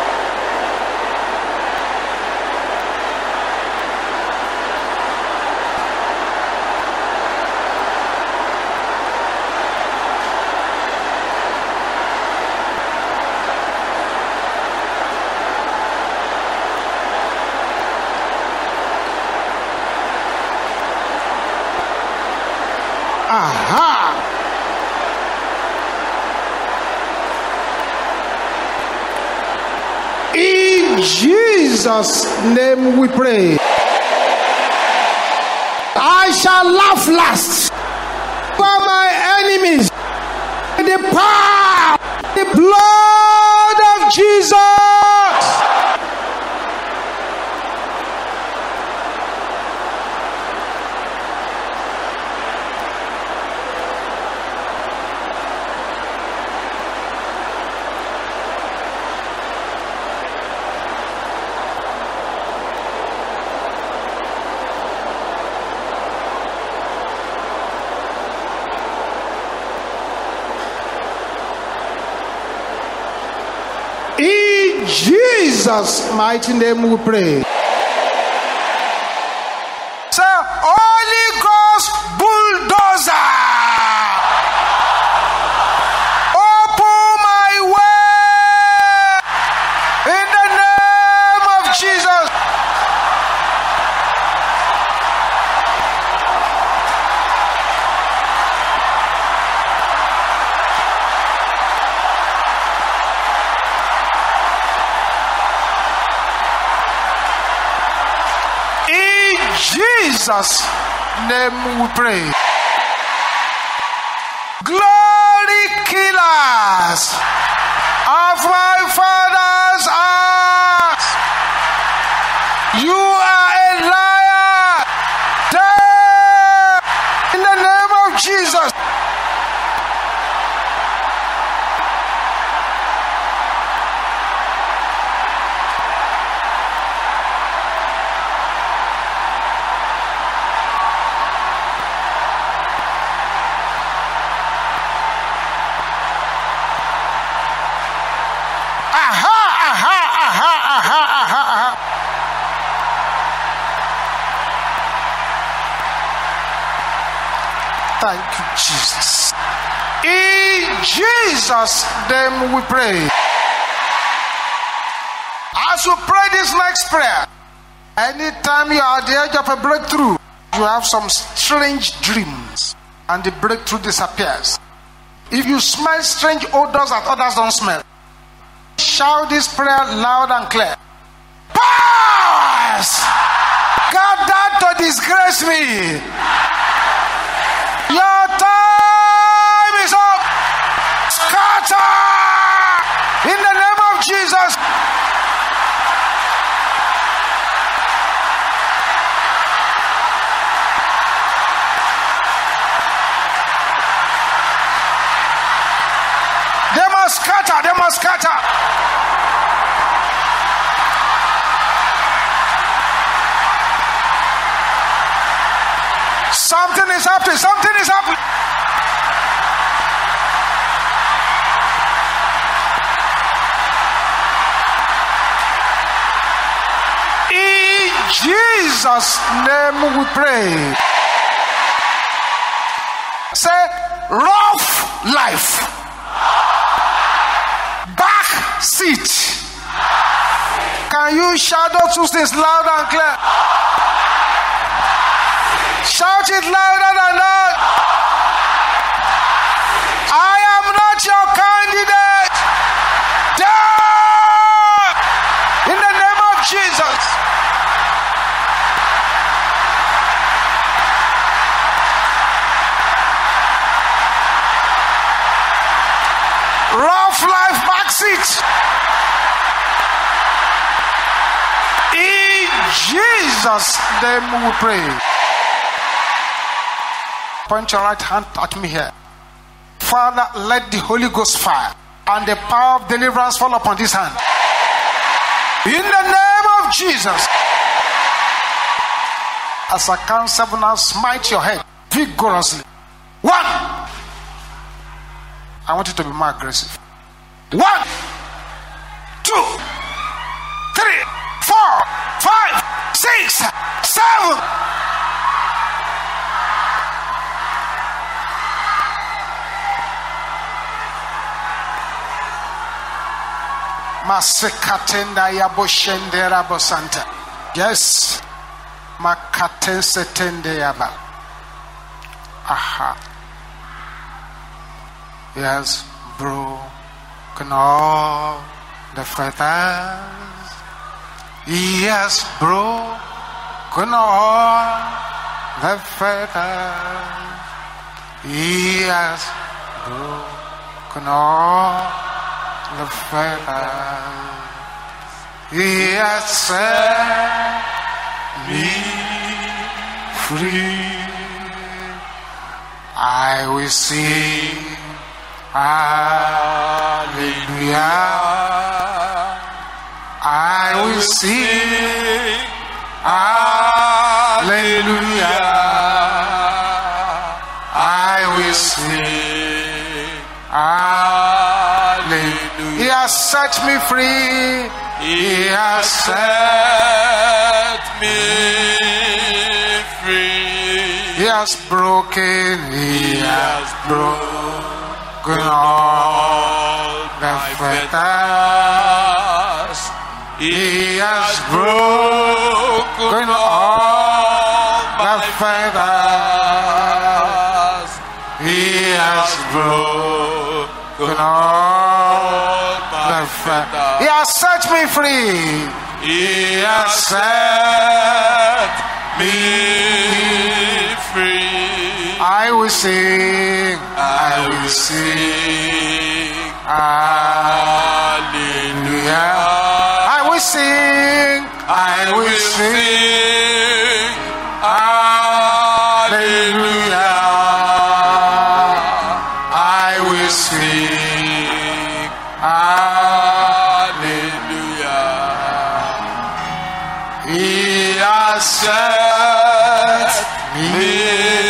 [SPEAKER 3] Aha! In Jesus' name we pray. I shall laugh last for my enemies. The power, the blood of Jesus. In Jesus' mighty name we pray. Say, Holy Ghost bulldozer, open my way in the name of Jesus. Jesus' name we pray. Glory killers of my father's house, you are a liar. Die in the name of Jesus. Thank you, Jesus. In Jesus' name we pray. As you pray this next prayer, anytime you are at the edge of a breakthrough, you have some strange dreams and the breakthrough disappears. If you smell strange odors that others don't smell, shout this prayer loud and clear. Powers gathered to disgrace me, your time is up. Scatter in the name of Jesus. They must scatter, they must scatter. Something is happening, something is happening. In Jesus' name we pray. Say, rough life. Back seat. Can you shout those two things loud and clear? Shout it louder than that. I am not your candidate. Die in the name of Jesus. Rough life backseat. Jesus' name we pray. Point your right hand at me here. Father, let the Holy Ghost fire and the power of deliverance fall upon this hand. In the name of Jesus. As I count seven, now smite your head vigorously. One. I want you to be more aggressive. One, two, three, four, five, six, seven. Masekatenda yaboshendera bosanta. Yes. Makaten setende yaba. Aha. Yes, broken all the fetters. Yes, broken all the fetters. Yes, broken all the fetters. He has set me free. I will sing hallelujah. I will sing hallelujah. I will sing hallelujah. He has set me free. He has set me free. He has broken, he has broken all the fetters. He has broken all the fetters. He has broken all the fetters. He has set me free. He has set me free. I will sing, I will sing, hallelujah. I will sing, I will sing, hallelujah. I will sing, hallelujah. He has set me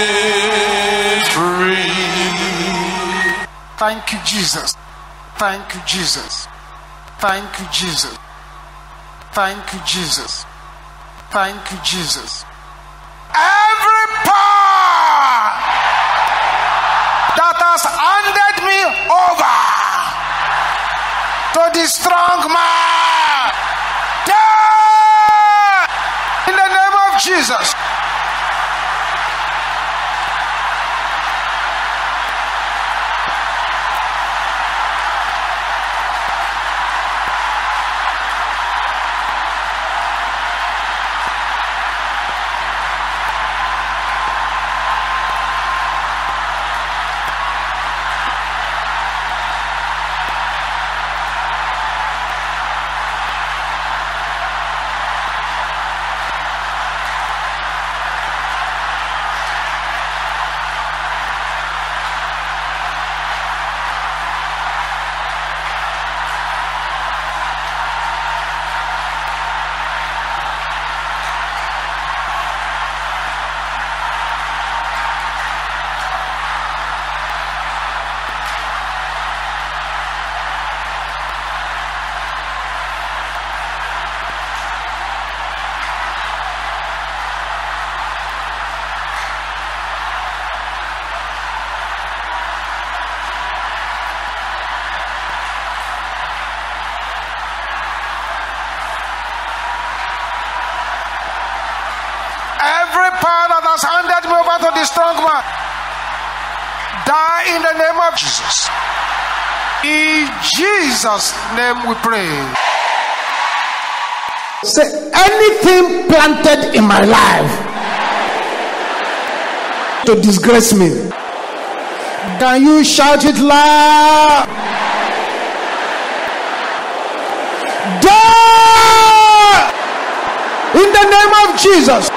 [SPEAKER 3] free. Thank you, Jesus. Thank you, Jesus. Thank you, Jesus. Thank you, Jesus. Thank you, Jesus. Every power that has handed me over to the strong man, die in the name of Jesus. Every power that has handed me over to the strong man, die in the name of Jesus. In Jesus' name we pray.
[SPEAKER 4] Say, anything planted in my life to disgrace me, can you shout it loud? Die
[SPEAKER 3] In the name of Jesus.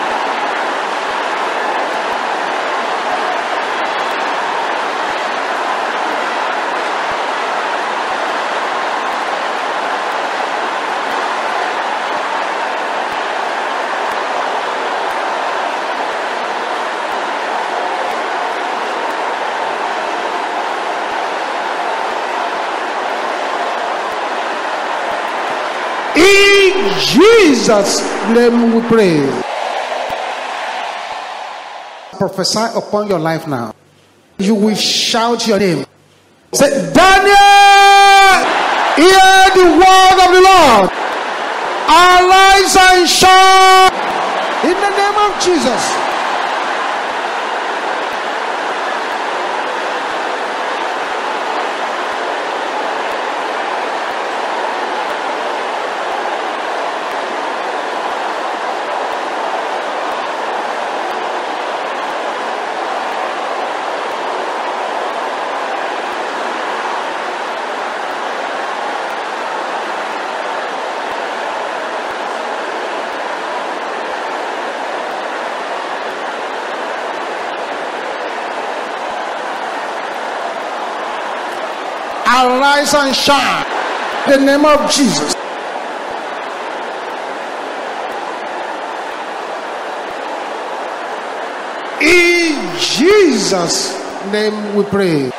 [SPEAKER 3] In Jesus' name we pray. Prophesy upon your life now. You will shout your name. Say, Daniel, hear the word of the Lord. Arise and shine. In the name of Jesus. Arise and shine. In the name of Jesus. In Jesus' name we pray.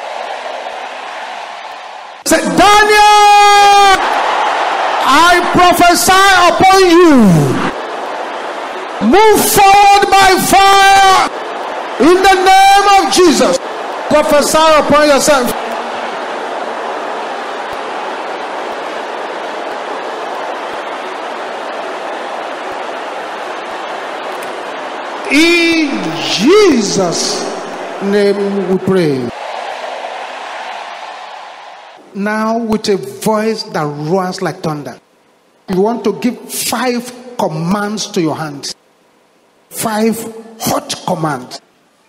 [SPEAKER 3] Say, Daniel, I prophesy upon you. Move forward by fire. In the name of Jesus. Prophesy upon yourself. In Jesus' name we pray. Now, with a voice that roars like thunder, you want to give five commands to your hands. Five hot commands.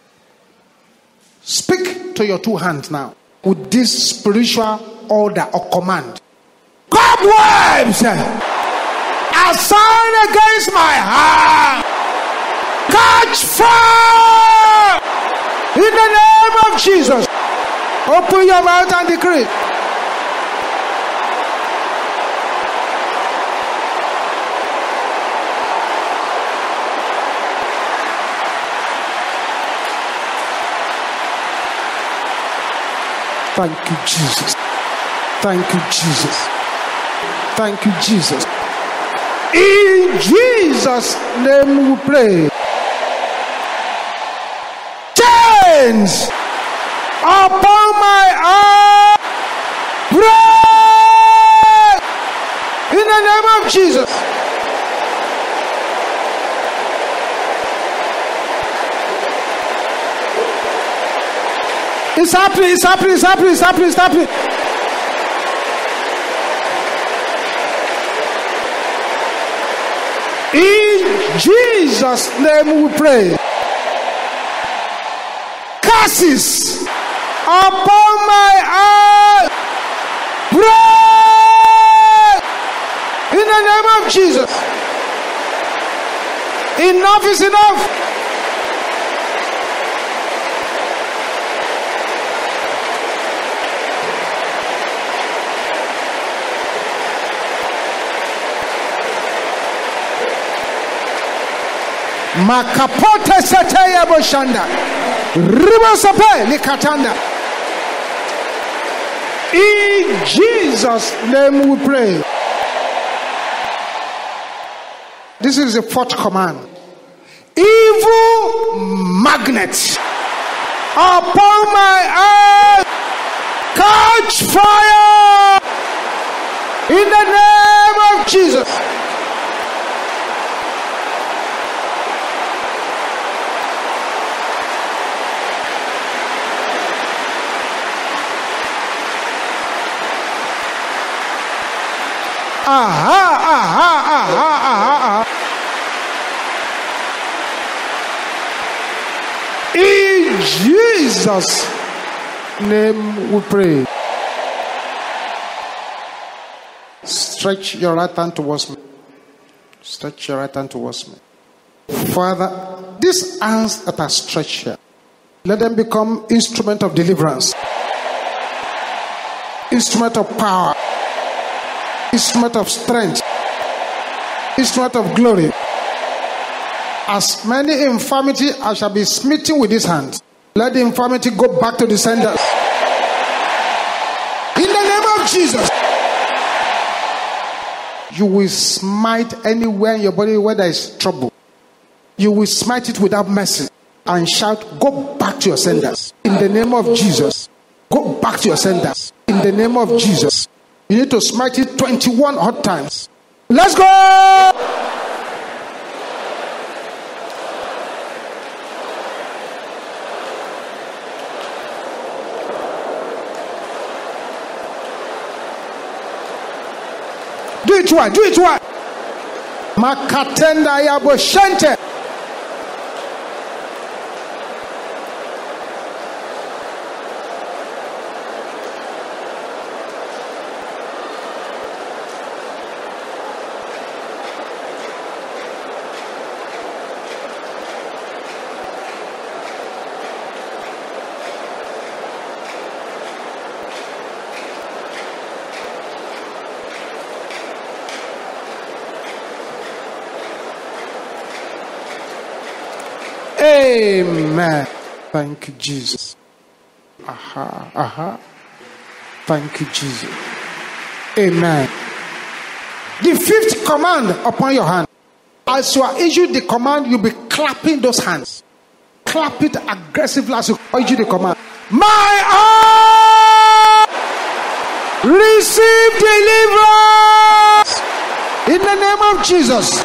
[SPEAKER 3] Speak to your two hands now with this spiritual order or command. Cobwebs assigned against my heart, catch fire in the name of Jesus. Open your mouth and decree. Thank you, Jesus. Thank you, Jesus. Thank you, Jesus. In Jesus' name we pray. Chains upon my arm, break in the name of Jesus. It's happening, it's happening, it's happening, it's happening, it's happening. In Jesus' name we pray. Curses upon my eye, break in the name of Jesus. Enough is enough. Makapote seteya boshanda. Ribosope likatanda. In Jesus' name we pray. This is the fourth command. Evil magnet upon my eye, catch fire in the name of Jesus. Aha, aha, aha, aha, aha. In Jesus' name we pray. Stretch your right hand towards me. Stretch your right hand towards me. Father, these hands that are stretched here, let them become instrument of deliverance, instrument of power, instrument of strength, instrument of glory. As many infirmity I shall be smitten with this hand, let the infirmity go back to the senders. In the name of Jesus. You will smite anywhere in your body where there is trouble. You will smite it without mercy and shout, go back to your senders. In the name of Jesus. Go back to your senders. In the name of Jesus. You need to smite it twenty-one hot times. Let's go! Do it right, do it right. Makatenda yabo shente. Amen. Thank you, Jesus. Aha, aha. Thank you, Jesus. Amen. The fifth command upon your hand. As you are issued the command, you'll be clapping those hands. Clap it aggressively as you issue the command. My arm, receive deliverance in the name of Jesus.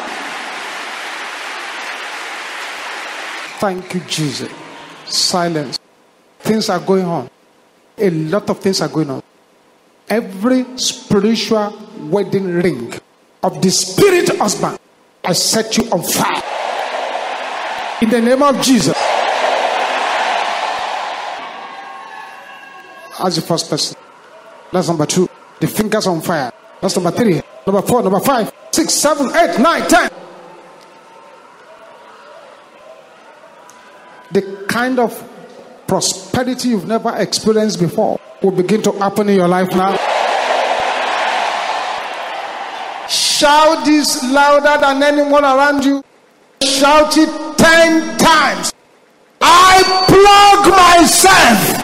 [SPEAKER 3] Thank you, Jesus. Silence. Things are going on. A lot of things are going on. Every spiritual wedding ring of the spirit husband, I set you on fire. In the name of Jesus. As the first person. That's number two. The fingers on fire. That's number three. Number four. Number five. Six, seven, eight, nine, ten. The kind of prosperity you've never experienced before will begin to happen in your life now. Shout this louder than anyone around you. Shout it ten times. I plug myself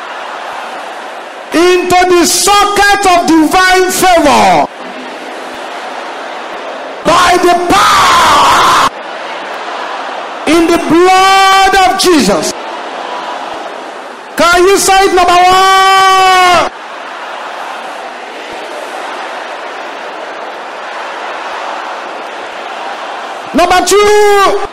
[SPEAKER 3] into the socket of divine favor by the power in the blood of Jesus. Can you say it? Number one. Number two.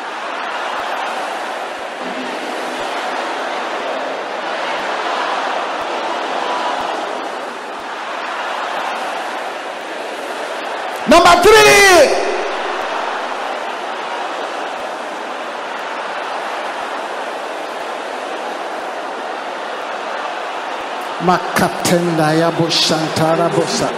[SPEAKER 3] Number three. Makatenda ya boshantara bosa.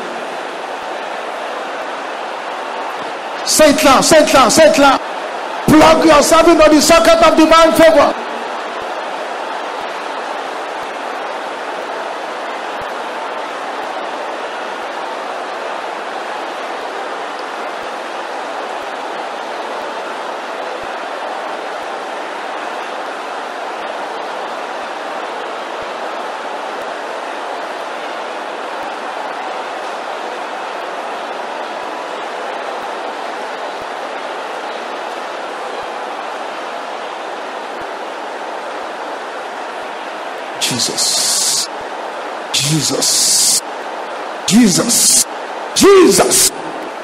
[SPEAKER 3] Say it loud, say it loud, say it loud. Plug yourself into the socket of divine favor. Jesus, Jesus, Jesus, Jesus.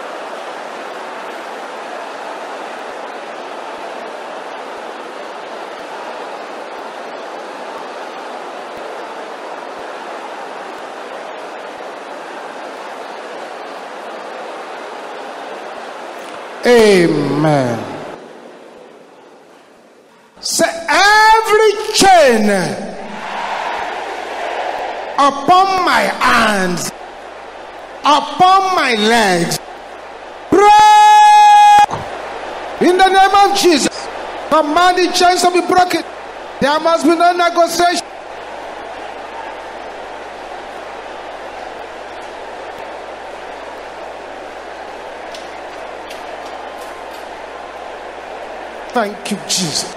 [SPEAKER 3] Amen. Say every chain upon my hands, upon my legs, break In the name of Jesus, command the chains to be broken. There must be no negotiation. Thank you, Jesus.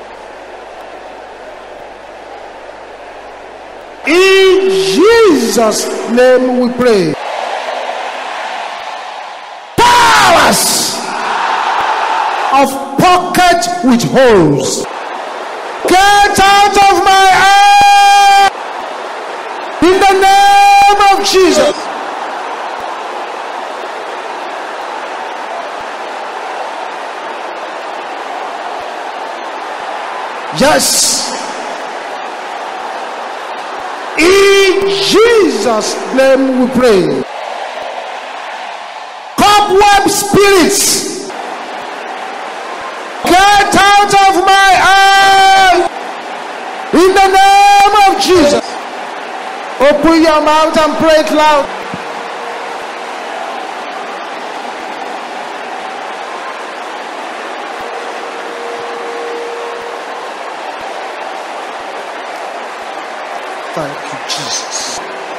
[SPEAKER 3] In Jesus' name we pray. Powers of pocket with holes, get out of my head in the name of Jesus. Yes. In Jesus' name we pray. Cobweb spirits, get out of my eye in the name of Jesus. Open your mouth and pray it loud. Thank you, Jesus.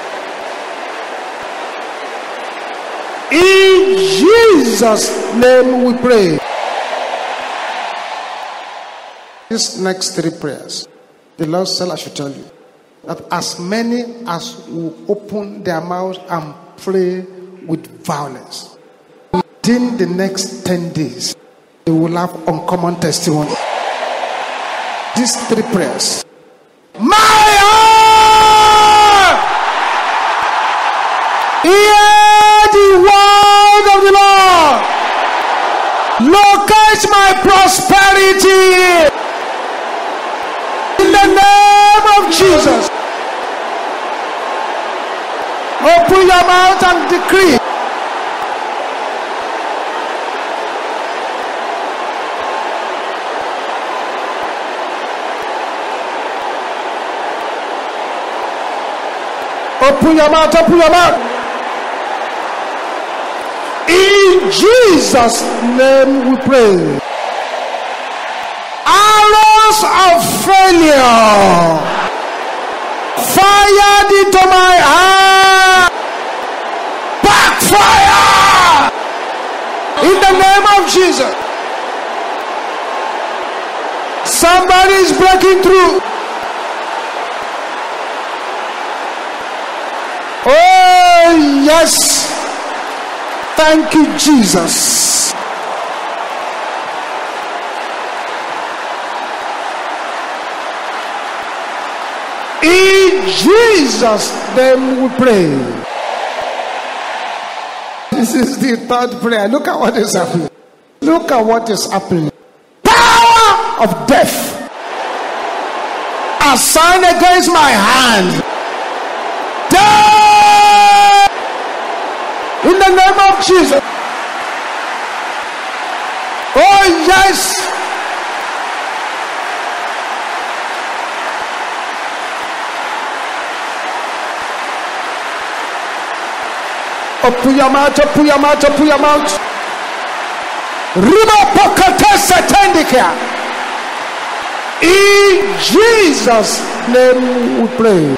[SPEAKER 3] In Jesus' name we pray. These next three prayers, the Lord said I should tell you that as many as will open their mouths and pray with violence, within the next ten days, they will have uncommon testimony. These three prayers. My heart, hear the word of the Lord. Locate my prosperity in the name of Jesus. Open your mouth and decree. Open your mouth, open your mouth. In Jesus' name we pray. Arrows of failure fired into my heart. Backfire in the name of Jesus. Somebody is breaking through. Oh, yes. Thank you, Jesus. In Jesus' name we pray. This is the third prayer. Look at what is happening. Look at what is happening. Power of death assigned against my hand. In the name of Jesus. Oh, yes. Open your mouth, open your mouth, open your mouth. Riba pokate satanikia. In Jesus' name we pray.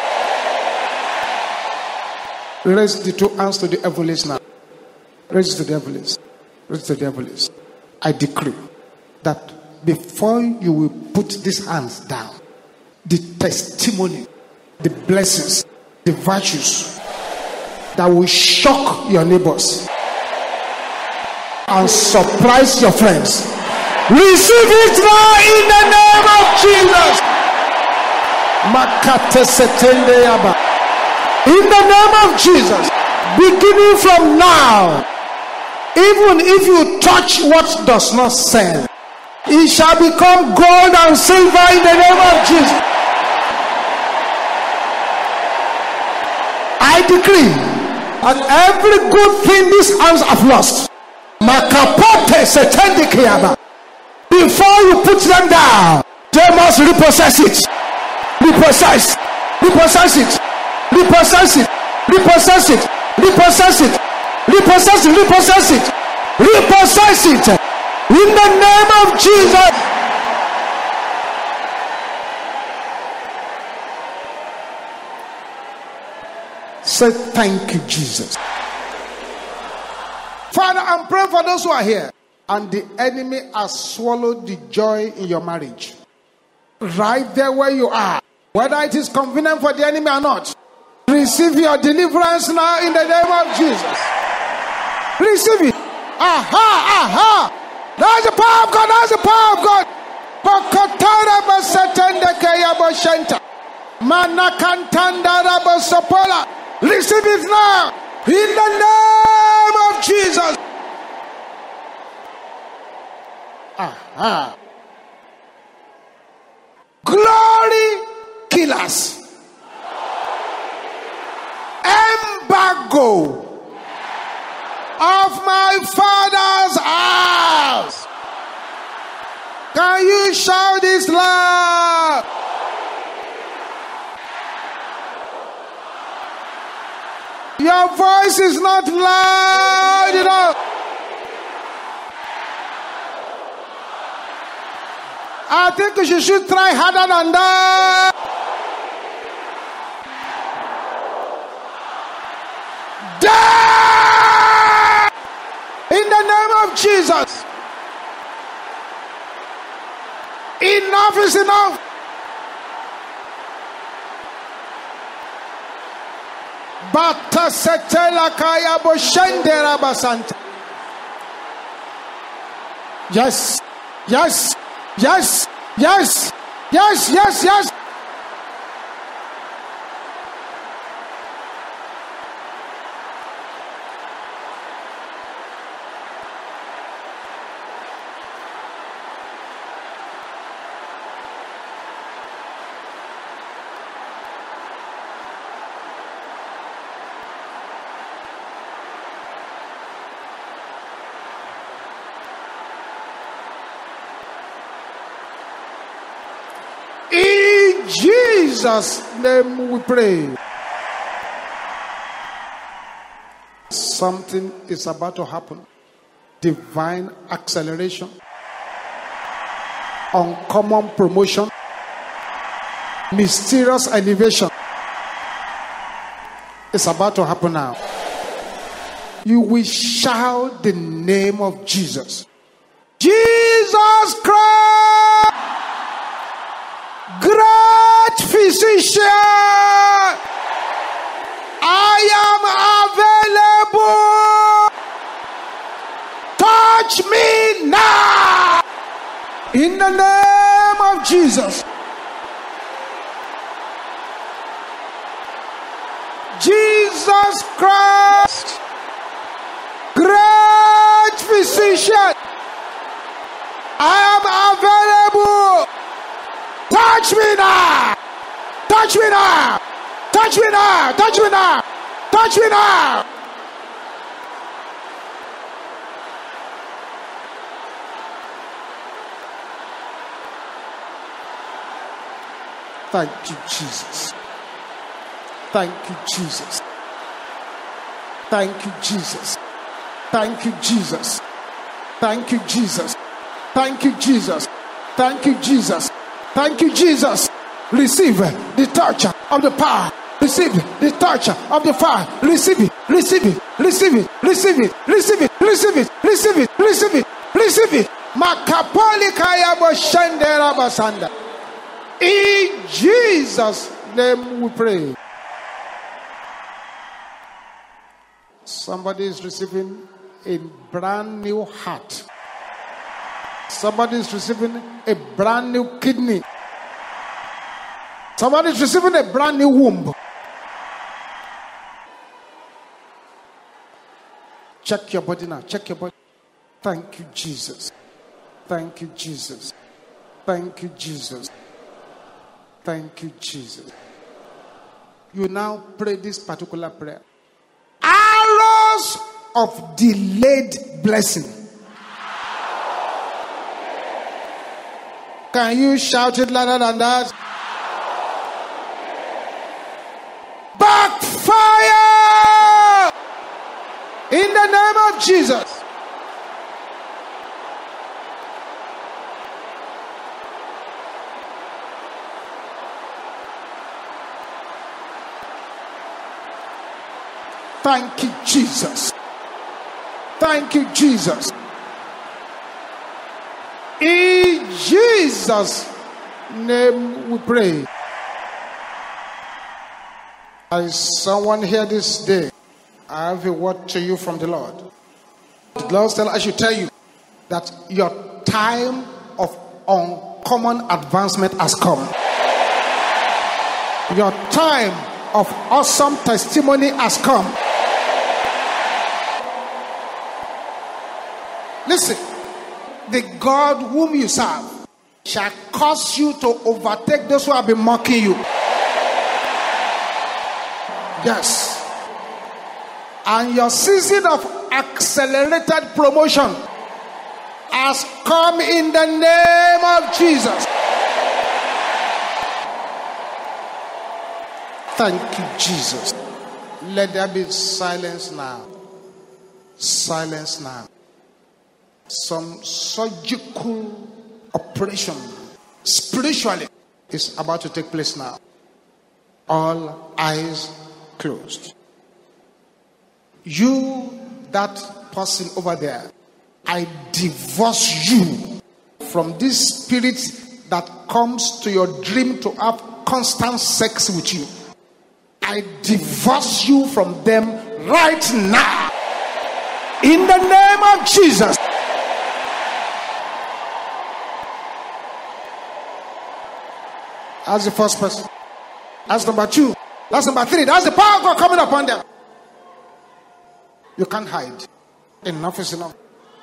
[SPEAKER 3] Raise the two hands to the heavens now. Raise to the heavens. Raise to the heavens. I decree that before you will put these hands down, the testimony, the blessings, the virtues that will shock your neighbors and surprise your friends, receive it now in the name of Jesus. Makate setende yaba. In the name of Jesus, beginning from now, even if you touch what does not sell, it shall become gold and silver in the name of Jesus. I decree that every good thing these hands have lost, makapote setendikiyaba, before you put them down, they must repossess it. Repossess. Repossess it. Repossess it. Repossess it. Repossess it. Repossess it. Repossess it. Repossess it. In the name of Jesus. Say thank you, Jesus. Father, I'm praying for those who are here and the enemy has swallowed the joy in your marriage. Right there where you are, whether it is convenient for the enemy or not, receive your deliverance now in the name of Jesus. Receive it. Aha, aha. That's the power of God. That's the power of God. Bakatara basatende kaya boshenta. Manakantanda rabosopola. Receive it now in the name of Jesus. Aha. Glory killers. Embargo of my father's house. Can you shout this loud? Your voice is not loud enough. I think you should try harder than that. Die! In the name of Jesus. Enough is enough. Bata setela kaya boshendera basanta. Yes, yes, yes, yes, yes, yes, yes. In Jesus' name we pray. Something is about to happen. Divine acceleration. Uncommon promotion. Mysterious elevation. It's about to happen now. You will shout the name of Jesus. Jesus Christ! Great physician, I am available. Touch me now. In the name of Jesus. Jesus Christ, great physician, I am available. Touch me now! Touch me now! Touch me now! Touch me now! Touch me now! Thank you, Jesus. Thank you, Jesus. Thank you, Jesus. Thank you, Jesus. Thank you, Jesus. Thank you, Jesus. Thank you, Jesus. Thank you, Jesus. Receive the touch of the power. Receive the touch of the fire. Receive it. Receive it. Receive it. Receive it. Receive it. Receive it. Receive it. Receive it. Receive it. Makapoli kaya boshendera basanda. In Jesus' name we pray. Somebody is receiving a brand new heart. Somebody is receiving a brand new kidney. Somebody is receiving a brand new womb. Check your body now. Check your body. Thank you, Jesus. Thank you, Jesus. Thank you, Jesus. Thank you, Jesus. You now pray this particular prayer. Arrows of delayed blessing. Can you shout it louder than that? Backfire! In the name of Jesus. Thank you, Jesus. Thank you, Jesus. In Jesus' name we pray. There is someone here this day. I have a word to you from the Lord. The Lord said I should tell you that your time of uncommon advancement has come. Your time of awesome testimony has come. Listen, the God whom you serve shall cause you to overtake those who have been mocking you. Yes. And your season of accelerated promotion has come in the name of Jesus. Thank you, Jesus. Let there be silence now. Silence now. Some surgical operation spiritually is about to take place now. All eyes closed. You, that person over there, I divorce you from this spirit that comes to your dream to have constant sex with you. I divorce you from them right now. In the name of Jesus. That's the first person. That's number two. That's number three. That's the power of God coming upon them. You can't hide. Enough is enough.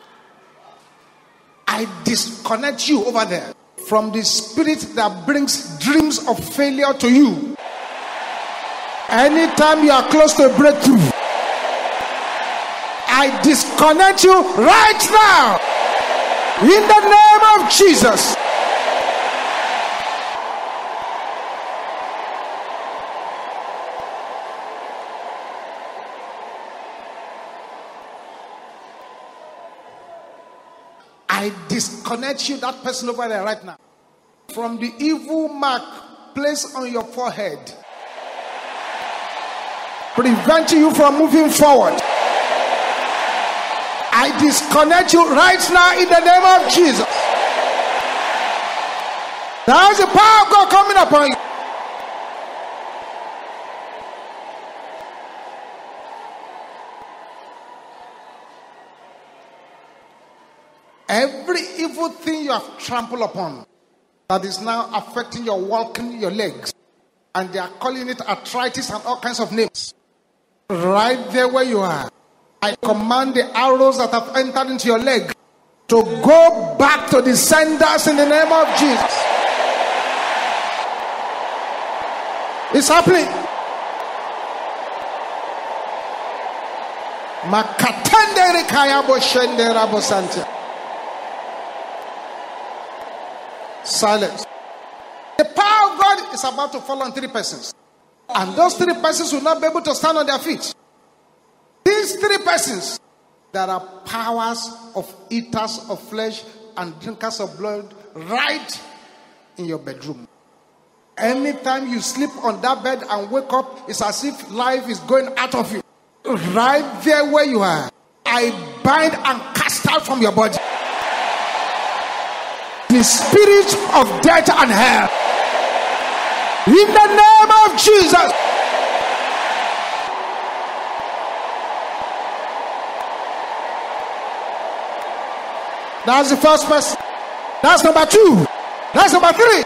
[SPEAKER 3] I disconnect you over there from the spirit that brings dreams of failure to you. Anytime you are close to a breakthrough, I disconnect you right now. In the name of Jesus. I disconnect you, that person over there right now, from the evil mark placed on your forehead, preventing you from moving forward. I disconnect you right now in the name of Jesus. There is the power of God coming upon you. Every evil thing you have trampled upon that is now affecting your walking, your legs, and they are calling it arthritis and all kinds of names. Right there where you are, I command the arrows that have entered into your leg to go back to the senders in the name of Jesus. It's happening. Makatende rikaya boshende rabosantia. Silence. The power of God is about to fall on three persons. And those three persons will not be able to stand on their feet. These three persons, there are powers of eaters of flesh and drinkers of blood right in your bedroom. Anytime you sleep on that bed and wake up, it's as if life is going out of you. Right there where you are, I bind and cast out from your body the spirit of death and hell. In the name of Jesus. That's the first person. That's number two. That's number three.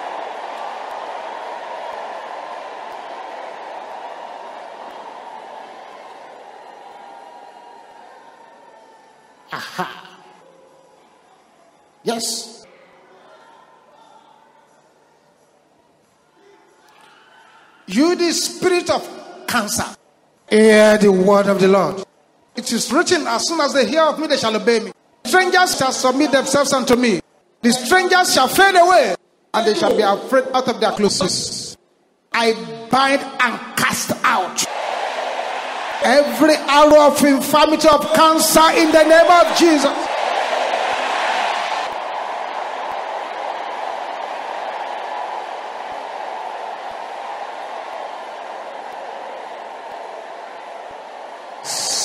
[SPEAKER 3] Aha. Yes. You, the spirit of cancer, hear the word of the Lord. It is written, as soon as they hear of me, they shall obey me. Strangers shall submit themselves unto me. The strangers shall fade away, and they shall be afraid out of their clothes. I bind and cast out every arrow of infirmity of cancer in the name of Jesus.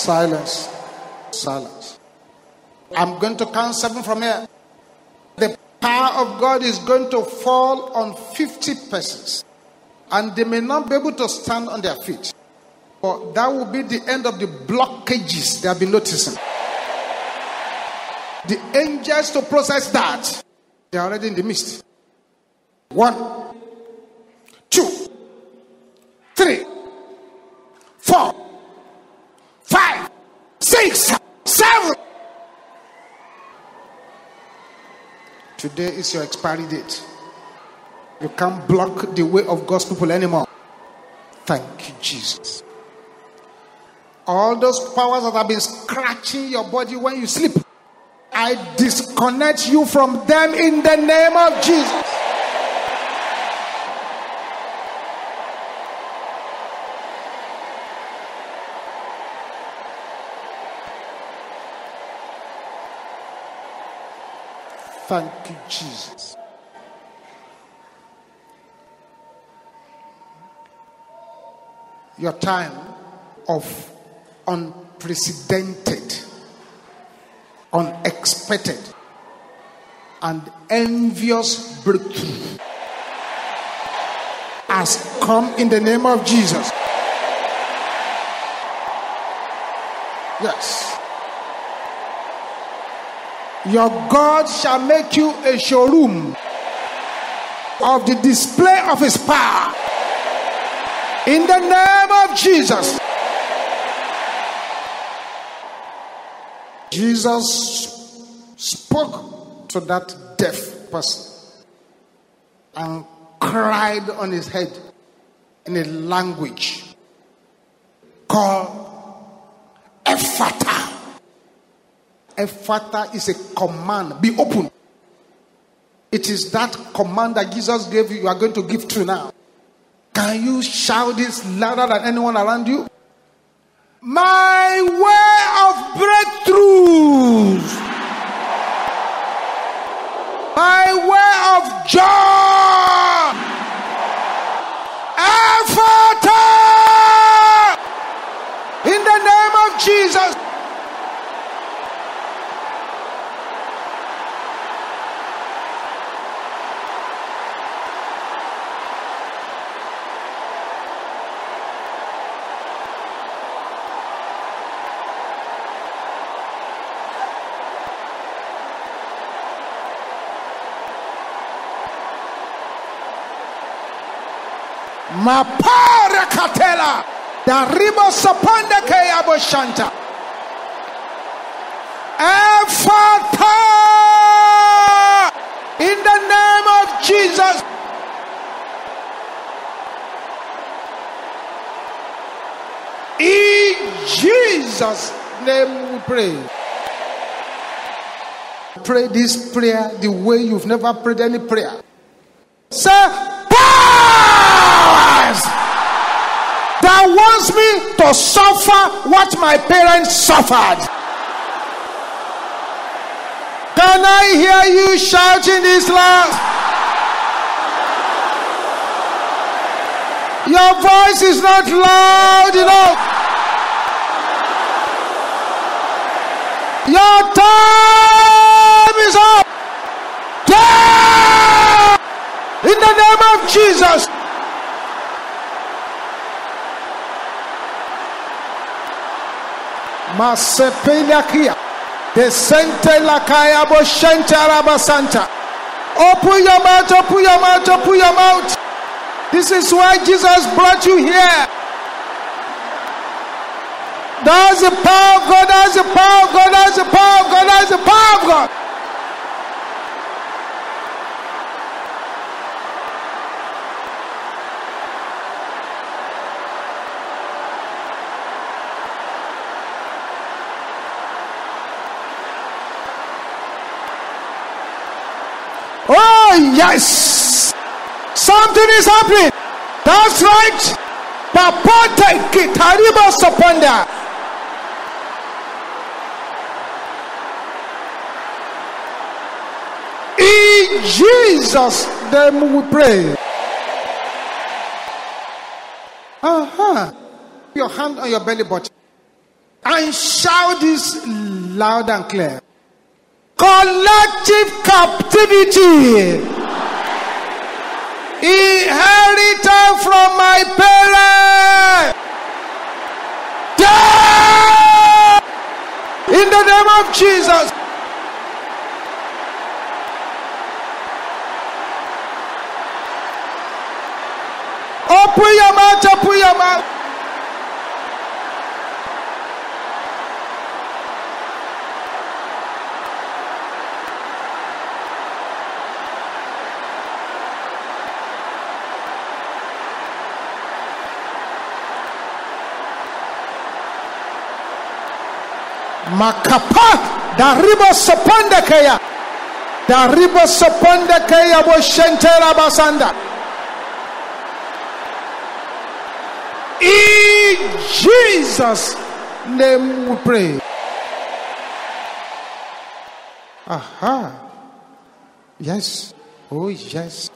[SPEAKER 3] Silence. Silence. I'm going to count seven from here. The power of God is going to fall on fifty persons. And they may not be able to stand on their feet. But that will be the end of the blockages they have been noticing. The angels to process that, they are already in the midst. One, two, three, four, five, six, seven. Today is your expiry date. You can't block the way of God's people anymore. Thank you, Jesus. All those powers that have been scratching your body when you sleep, I disconnect you from them in the name of Jesus. Thank you, Jesus. Your time of unprecedented, unexpected, and envious breakthrough has come in the name of Jesus. Yes. Your God shall make you a showroom of the display of his power. In the name of Jesus. Jesus spoke to that deaf person and cried on his head in a language called Ephata. Ephata is a command. Be open. It is that command that Jesus gave you, you are going to give to now. Can you shout this louder than anyone around you? My way of breakthroughs. My way of joy. Ephata. In the name of Jesus. Mapare katela da ribo sapanda kaya boshanta. Ephata in the name of Jesus. In Jesus' name we pray. Pray this prayer the way you've never prayed any prayer. Say, that wants me to suffer what my parents suffered. Can I hear you shouting this loud? Your voice is not loud enough. Your time is up. Yeah! In the name of Jesus. Masepelakia, the Santa Lakaya Boshanta Rabasanta. Open your mouth, open your mouth, open your mouth. This is why Jesus brought you here. That's the power of God, that's the power of God, that's the power of God, that's the power of God. Oh yes, something is happening. That's right. Papote kitariba sapanda. In Jesus' name we pray. Uh-huh. Your hand on your belly button. And shout this loud and clear. Collective captivity inherited from my parents. Die! In the name of Jesus. Open your mouth, open your mouth. Makapa daribo soponde kaya daribo soponde kaya bo shentera basanda. In Jesus' name we pray. Aha. Yes. Oh yes.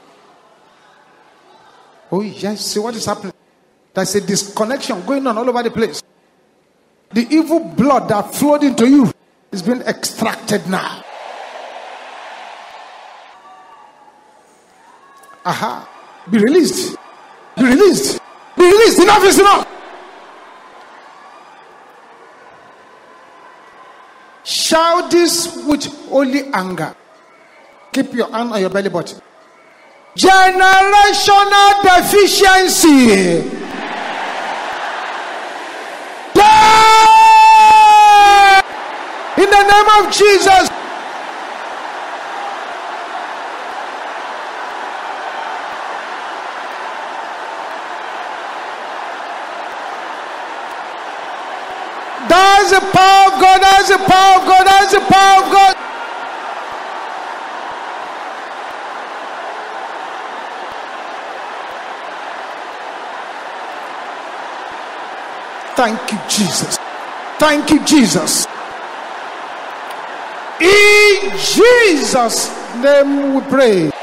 [SPEAKER 3] Oh yes. See what is happening? There's a disconnection going on all over the place. The evil blood that flowed into you is being extracted now. Aha. Be released. Be released. Be released. Enough is enough. Shout this with holy anger. Keep your hand on your belly button. Generational deficiency. In the name of Jesus. That's the power of God. That's the power of God. That's the power of God. Thank you, Jesus. Thank you, Jesus. In Jesus' name we pray.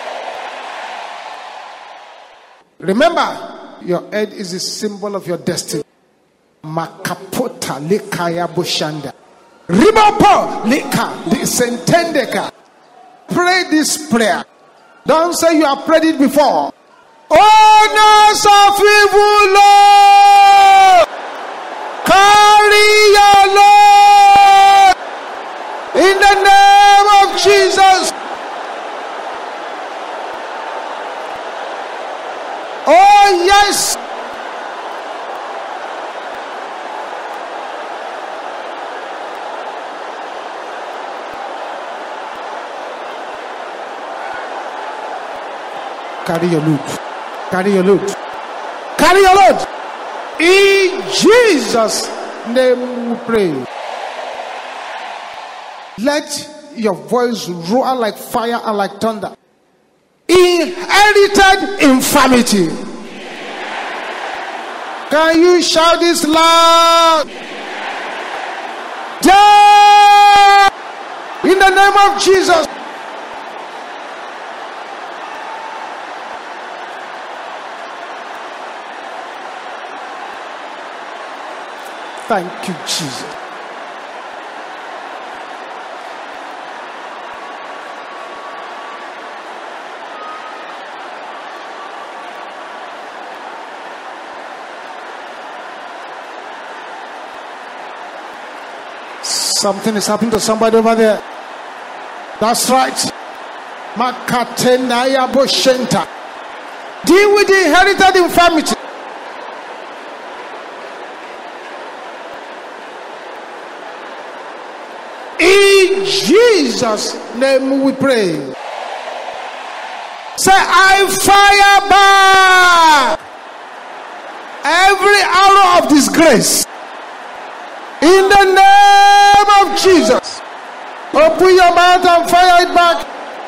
[SPEAKER 3] Remember, your head is a symbol of your destiny. Makapota lekaya bushanda. Ribopo leka disentendeka. Pray this prayer. Don't say you have prayed it before. Owners of evil, Lord, carry your Lord in the name of Jesus. Oh yes. Carry your load. Carry your load. Carry your load. In Jesus' name we pray. Let your voice roar like fire and like thunder. Inherited infirmity. Can you shout this loud? Yeah! In the name of Jesus. Thank you, Jesus. Something is happening to somebody over there. That's right. Makatenaya Boshenta. Deal with the inherited infirmity. In Jesus' name we pray. Say, I fire back every arrow of disgrace in the name of Jesus. Open your mouth and fire it back.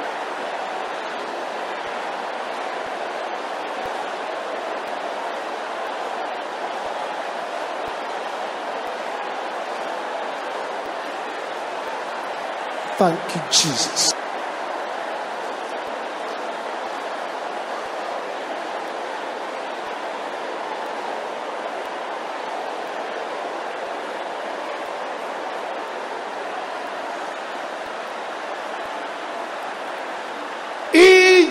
[SPEAKER 3] Thank you, Jesus.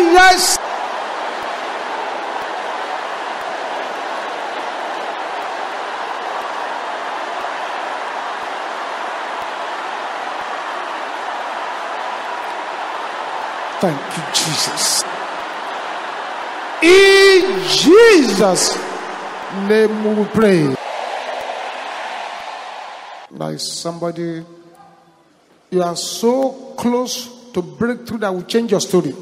[SPEAKER 3] yes. Thank you, Jesus. In Jesus' name we pray. There is somebody, you are so close to breakthrough that will change your story.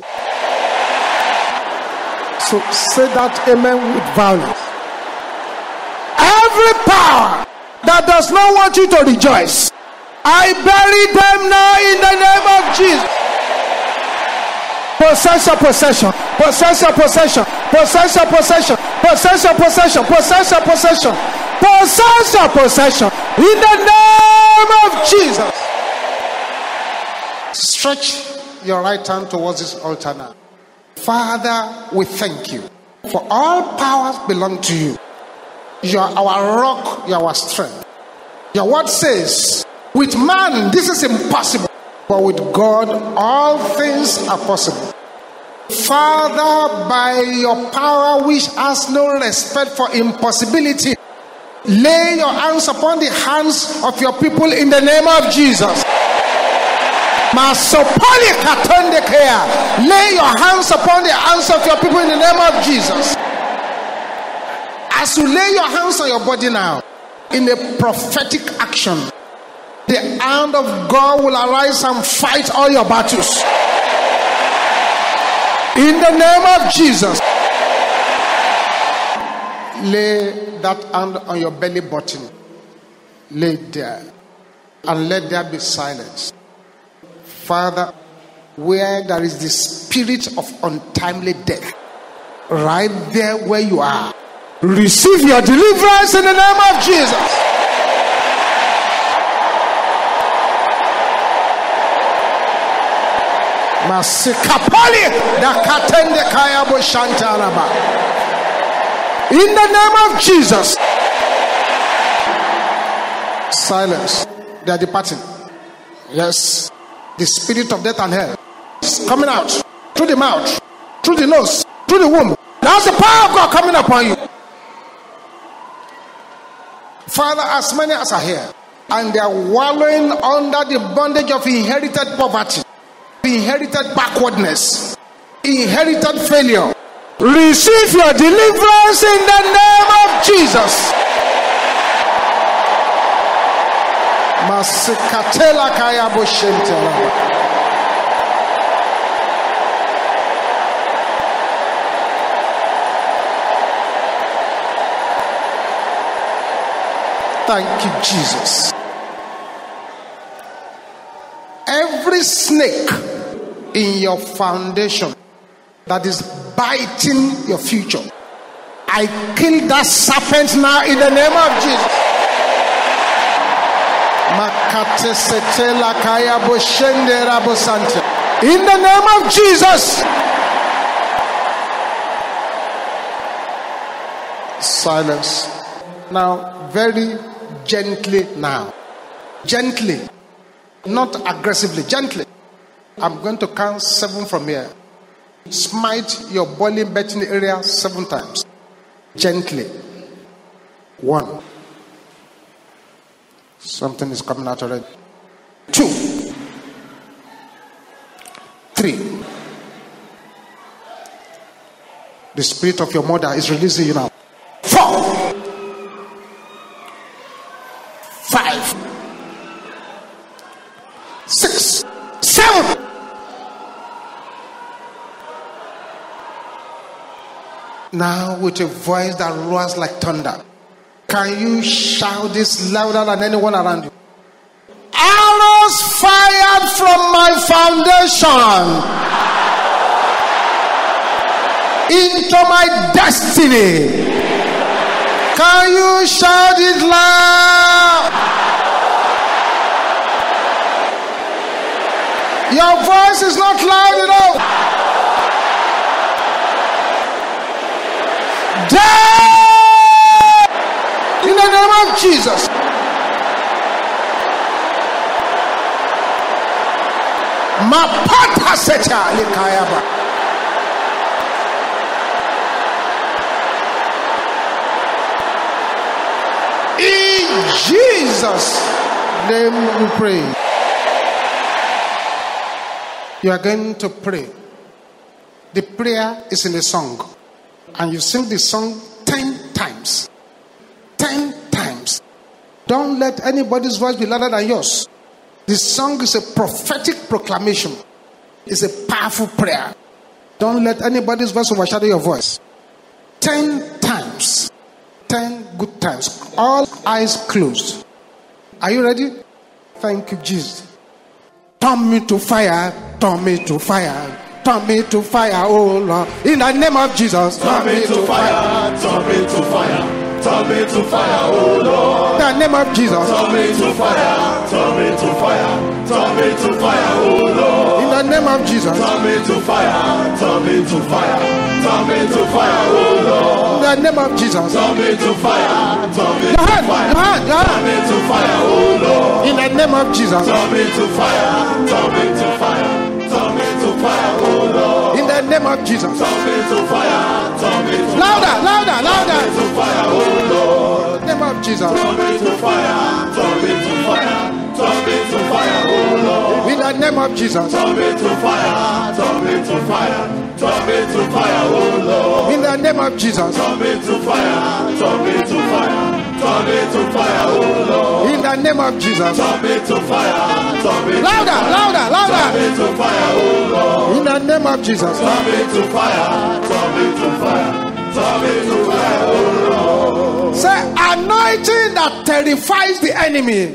[SPEAKER 3] So say that amen with violence. Every power that does not want you to rejoice, I bury them now in the name of Jesus. Possess your possession. Possess your possession. Possess your possession. Possess your possession. Possess your possession. Possess your possession. In the name of Jesus. Stretch your right hand towards this altar now. Father, we thank you. For all powers belong to you. You are our rock. You are our strength. Your word says, with man this is impossible. But with God, all things are possible. Father, by your power which has no respect for impossibility, lay your hands upon the hands of your people in the name of Jesus. Lay your hands upon the hands of your people in the name of Jesus. As you lay your hands on your body now, in a prophetic action, the hand of God will arise and fight all your battles. In the name of Jesus. Lay that hand on your belly button. Lay it there. And let there be silence. Father, where there is the spirit of untimely death, right there where you are, receive your deliverance in the name of Jesus. In the name of Jesus. Silence. They are departing. Yes. The spirit of death and hell is coming out through the mouth, through the nose, through the womb. That's the power of God coming upon you. Father, as many as are here and they are wallowing under the bondage of inherited poverty, inherited backwardness, inherited failure, receive your deliverance in the name of Jesus. Masikatela kaya boshentela. Thank you, Jesus. Every snake in your foundation that is biting your future, I kill that serpent now in the name of Jesus. In the name of Jesus. Silence. Now, very gently now. Gently. Not aggressively. Gently. I'm going to count seven from here. Smite your belly button area seven times. Gently. One. Something is coming out already. Two. Three. The spirit of your mother is releasing you now. Four. Five. Six. Seven. Now with a voice that roars like thunder, can you shout this louder than anyone around you? Arrows fired from my foundation into my destiny. Can you shout it loud? Your voice is not loud enough. Death! In the name of Jesus. Mapata secha likayaba. Jesus' name we pray. You are going to pray. The prayer is in the song. And you sing the song ten times. Ten times. Don't let anybody's voice be louder than yours. This song is a prophetic proclamation. It's a powerful prayer. Don't let anybody's voice overshadow your voice. Ten times. Ten good times. All eyes closed. Are you ready? Thank you, Jesus. Turn me to fire. Turn me to fire. Turn me to fire, oh Lord. In the name of Jesus.
[SPEAKER 2] Turn me to fire. Turn me to fire. Turn me to fire, oh Lord.
[SPEAKER 3] In the name of Jesus.
[SPEAKER 2] Turn me to fire. Turn me to fire. Turn me to fire, oh Lord.
[SPEAKER 3] In the name of Jesus.
[SPEAKER 2] Turn me to fire. Turn me to fire. Turn me to fire, oh Lord.
[SPEAKER 3] In the name of Jesus.
[SPEAKER 2] Turn me to fire. Turn me
[SPEAKER 3] Your
[SPEAKER 2] to
[SPEAKER 3] hand,
[SPEAKER 2] fire.
[SPEAKER 3] your hand, your
[SPEAKER 2] Turn
[SPEAKER 3] hand.
[SPEAKER 2] me to fire, oh Lord.
[SPEAKER 3] In the name of Jesus.
[SPEAKER 2] Turn me to fire. Turn me to fire. Turn me to fire, oh Lord.
[SPEAKER 3] In the name of Jesus.
[SPEAKER 2] Turn me to fire. Turn me to
[SPEAKER 3] Louder, louder, louder.
[SPEAKER 2] to fire, oh Lord.
[SPEAKER 3] In the name of Jesus.
[SPEAKER 2] Turn me to fire. Turn me to fire. Turn me to fire, oh Lord.
[SPEAKER 3] In the name of Jesus.
[SPEAKER 2] Turn me to fire. Turn me to fire. Turn me to fire, oh Lord.
[SPEAKER 3] In the name of Jesus.
[SPEAKER 2] Turn me to fire. Turn me to fire. Turn me to fire, oh Lord.
[SPEAKER 3] In the name of Jesus.
[SPEAKER 2] Turn me to fire. Turn me to
[SPEAKER 3] Louder,
[SPEAKER 2] fire.
[SPEAKER 3] louder,
[SPEAKER 2] Turn
[SPEAKER 3] louder.
[SPEAKER 2] me to fire, oh Lord.
[SPEAKER 3] In the name of Jesus.
[SPEAKER 2] Turn me to fire. Turn me to fire. Turn me to fire, oh Lord.
[SPEAKER 3] Say, anointing that terrifies the enemy.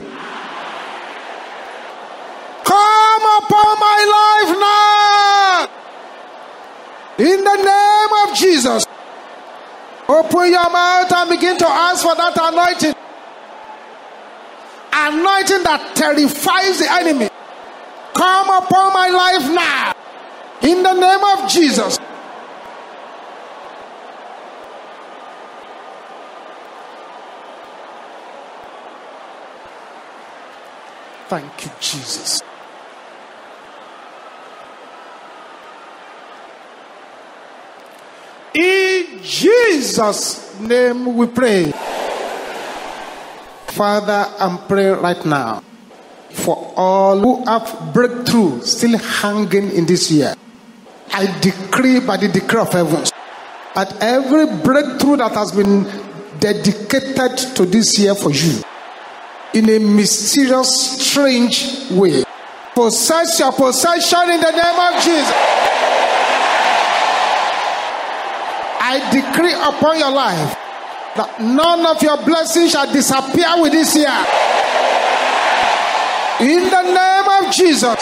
[SPEAKER 3] Come upon my life now. In the name of Jesus. Open your mouth and begin to ask for that anointing. Anointing that terrifies the enemy. Come upon my life now. In the name of Jesus. Thank you, Jesus. In Jesus' name we pray. Father, I'm praying right now for all who have breakthrough still hanging in this year. I decree by the decree of heavens that every breakthrough that has been dedicated to this year for you, in a mysterious, strange way, possess your possession in the name of Jesus. I decree upon your life that none of your blessings shall disappear with this year. In the name of Jesus.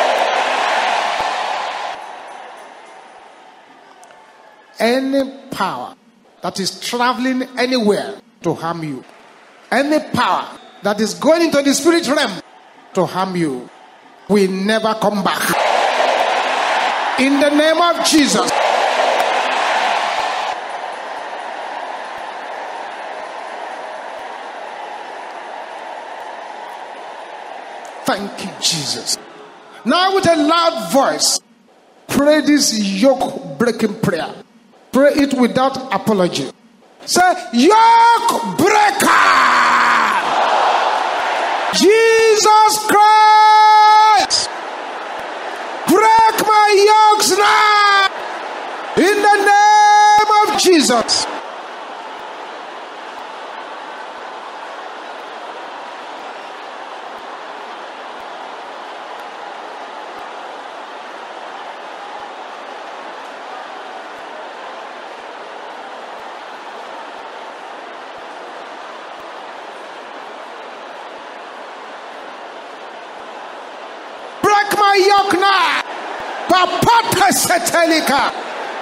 [SPEAKER 3] Any power that is traveling anywhere to harm you, any power that is going into the spirit realm to harm you, will never come back. In the name of Jesus. Thank you, Jesus. Now with a loud voice, pray this yoke breaking prayer. Pray it without apology. Say, yoke breaker! Jesus Christ! Break my yokes now! In the name of Jesus. Yokna Papata Setelika.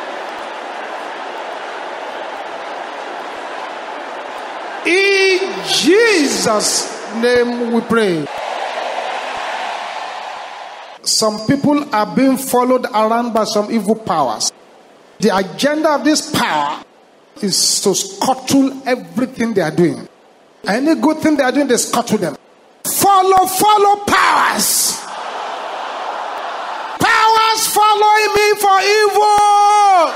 [SPEAKER 3] In Jesus' name we pray. Some people are being followed around by some evil powers. The agenda of this power is to scuttle everything they are doing. Any good thing they are doing, they scuttle them. Follow, follow powers. Following me for evil,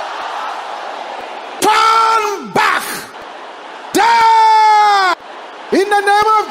[SPEAKER 3] turn back. Die in the name of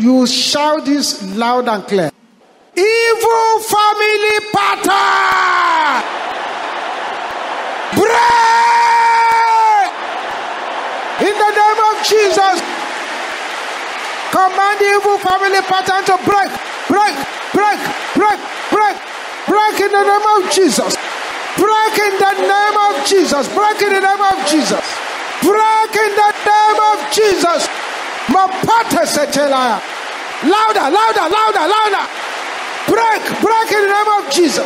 [SPEAKER 3] You shout this loud and clear. Evil family pattern. Break! In the name of Jesus. Command the evil family pattern to break. Break, break, break, break. Break in the name of Jesus. Break in the name of Jesus. Break in the name of Jesus. Break in the name of Jesus. Mapate setelaya. Louder, louder, louder, louder. Break, break in the name of Jesus.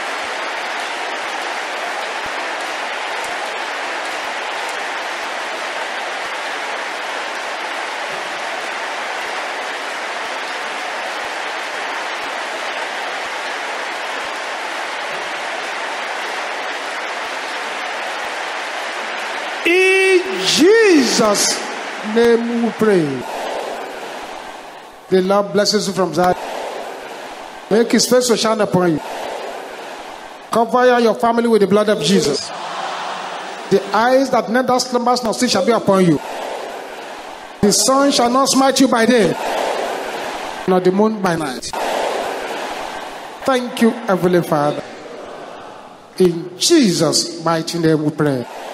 [SPEAKER 3] In Jesus' name we pray. The Lord blesses you from Zion. Make his face to shine upon you. Cover your family with the blood of Jesus. The eyes that neither slumbers nor sleep shall be upon you. The sun shall not smite you by day, nor the moon by night. Thank you, Heavenly Father. In Jesus' mighty name we pray.